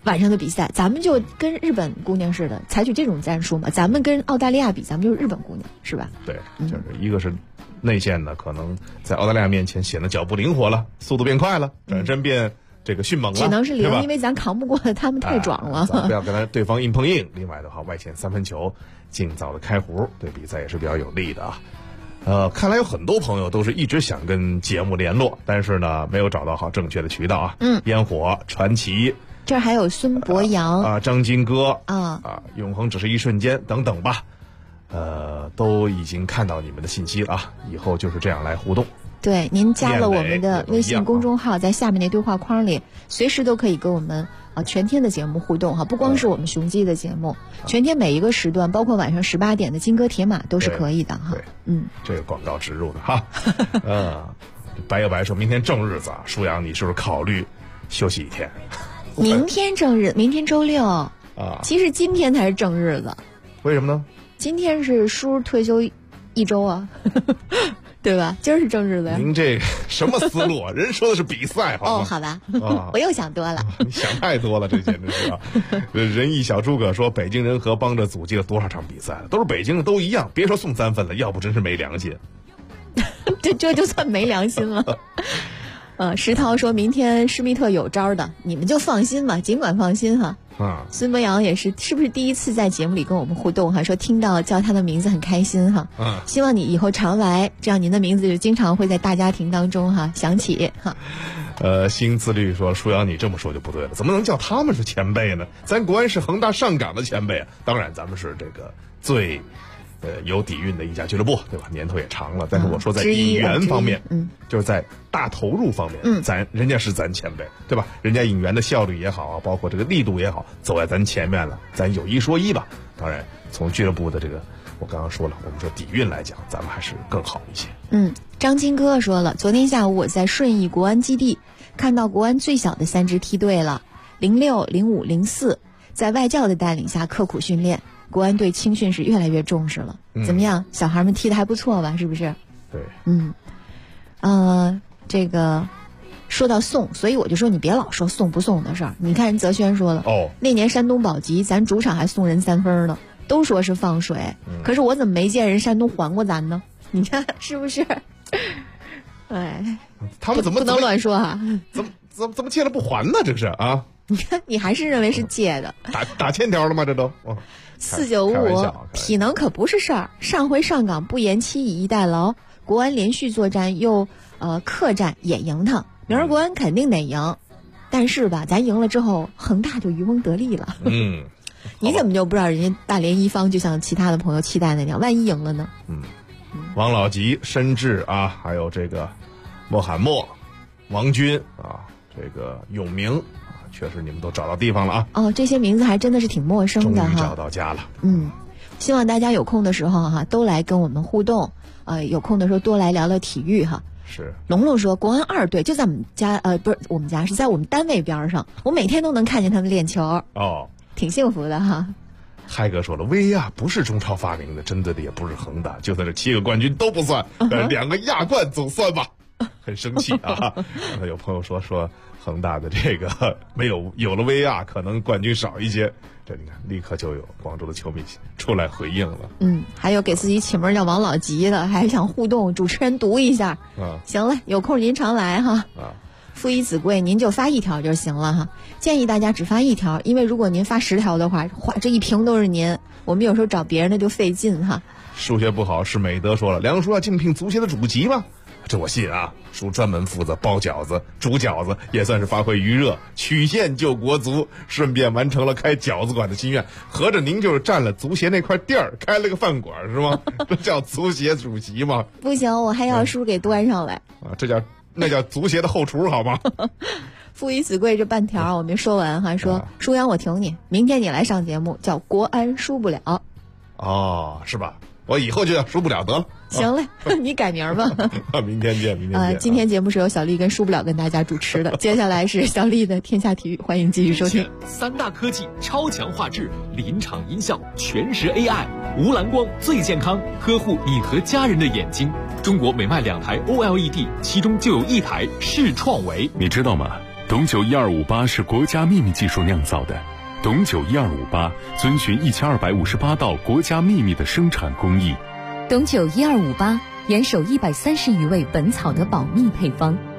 晚上的比赛，咱们就跟日本姑娘似的，采取这种战术嘛。咱们跟澳大利亚比，咱们就是日本姑娘，是吧？ 对，就是一个是内线的，可能在澳大利亚面前显得脚步灵活了，速度变快了，转身变这个迅猛了， 只能是0， 因为咱扛不过他们太壮了。 咱不要跟对方硬碰硬。另外的话，外线3分球尽早的开壶，对比赛也是比较有利的啊。看来有很多朋友都是一直想跟节目联络，但是呢，没有找到好正确的渠道啊。烟火传奇， 这还有孙博洋张金哥啊， 永恒只是一瞬间等等吧。都已经看到你们的信息了啊，以后就是这样来互动。 对，您加了我们的微信公众号，在下面那对话框里，随时都可以跟我们全天的节目互动哈，不光是我们雄鸡的节目，全天每一个时段，包括晚上18点的金歌铁马都是可以的哈。 这个广告植入的哈。白又白说，明天正日子啊，舒阳，你是不是考虑休息一天？ 明天正日，明天周六啊，其实今天才是正日子。 为什么呢？ 今天是叔退休1周啊。对吧？今儿是正日子呀。 您这什么思路啊？人说的是比赛，好吗？ 好吧，我又想多了。 你想太多了，这简直是啊！仁义小诸葛说，北京人和帮着阻击了多少场比赛，都是北京的，都一样。别说送3分了，要不真是没良心。 这就算没良心了。石涛说明天施密特有招的，你们就放心吧，尽管放心哈。孙博洋也是不是第一次在节目里跟我们互动哈？说听到叫他的名字很开心哈。希望你以后常来，这样您的名字就经常会在大家庭当中哈响起哈。 新自律说，舒阳你这么说就不对了，怎么能叫他们是前辈呢？咱国安是恒大上港的前辈啊，当然咱们是这个最有底蕴的一家俱乐部，对吧？年头也长了，但是我说在引援方面，就是在大投入方面，人家是咱前辈，对吧？人家引援的效率也好啊，包括这个力度也好，走在咱前面了，咱有一说一吧。当然，从俱乐部的这个，我刚刚说了，我们说底蕴来讲，咱们还是更好一些。 张金哥说了，昨天下午我在顺义国安基地看到国安最小的3支梯队了，06、05、04，在外教的带领下刻苦训练。国安对青训是越来越重视了，怎么样？小孩们踢得还不错吧？是不是？ 对。 这个说到送，所以我就说你别老说送不送的事儿。你看人泽轩说了，那年山东保级，咱主场还送人3分呢，都说是放水，可是我怎么没见人山东还过咱呢？你看是不是？哎， 他们怎么不能乱说啊？ 怎么借了不还呢？这是啊？ 你看，你还是认为是借的？ 打欠条了吗？这都 4955体能可不是事儿。上回上港不延期以逸待劳，国安连续作战又客战也赢他，明儿国安肯定得赢。但是吧，咱赢了之后，恒大就渔翁得利了。你怎么就不知道人家大连一方就像其他的朋友期待那样，万一赢了呢？ 王老吉、申智啊，还有这个莫罕默、王军啊，这个永明。确实，你们都找到地方了啊！ 这些名字还真的是挺陌生的哈。 终于找到家了。 希望大家有空的时候哈，都来跟我们互动。有空的时候多来聊聊体育哈。 是。 龙龙说，国安2队就在我们家，不是我们家，是在我们单位边上，我每天都能看见他们练球。挺幸福的哈。 嗨哥说了，VAR不是中超发明的，针对的也不是恒大，就算这7个冠军都不算，2个亚冠总算吧。很生气啊！有朋友说恒大的这个有了 VAR， 可能冠军少一些。这你看，立刻就有广州的球迷出来回应了。 还有给自己起名叫王老吉的，还想互动，主持人读一下。行了，有空您常来哈。父以子贵，您就发1条就行了哈。建议大家只发1条，因为如果您发10条的话，这一屏都是您，我们有时候找别人的就费劲哈。 数学不好是美德说了，梁叔要竞聘足协的主席吗？这我信啊，叔专门负责包饺子、煮饺子，也算是发挥余热，曲线救国足，顺便完成了开饺子馆的心愿。合着您就是占了足协那块地儿，开了个饭馆是吗？这叫足协主席吗？ 不行，我还要叔给端上来。 那叫足协的后厨好吗？ 父以子贵这半条我没说完哈，说舒阳我挺你，明天你来上节目，叫国安输不了。 是吧？我以后就要输不了得了。 行嘞，你改名吧。 明天见。 今天节目是由小丽跟输不了跟大家主持的，接下来是小丽的天下体育，欢迎继续收听。 3大科技，超强画质，临场音效，全时 AI， 无蓝光最健康，呵护你和家人的眼睛。中国每卖2台 OLED， 其中就有1台视创维。 你知道吗？ 董酒1258是国家秘密技术酿造的，董酒1258遵循1258道国家秘密的生产工艺。 董酒1258严守130余味本草的保密配方。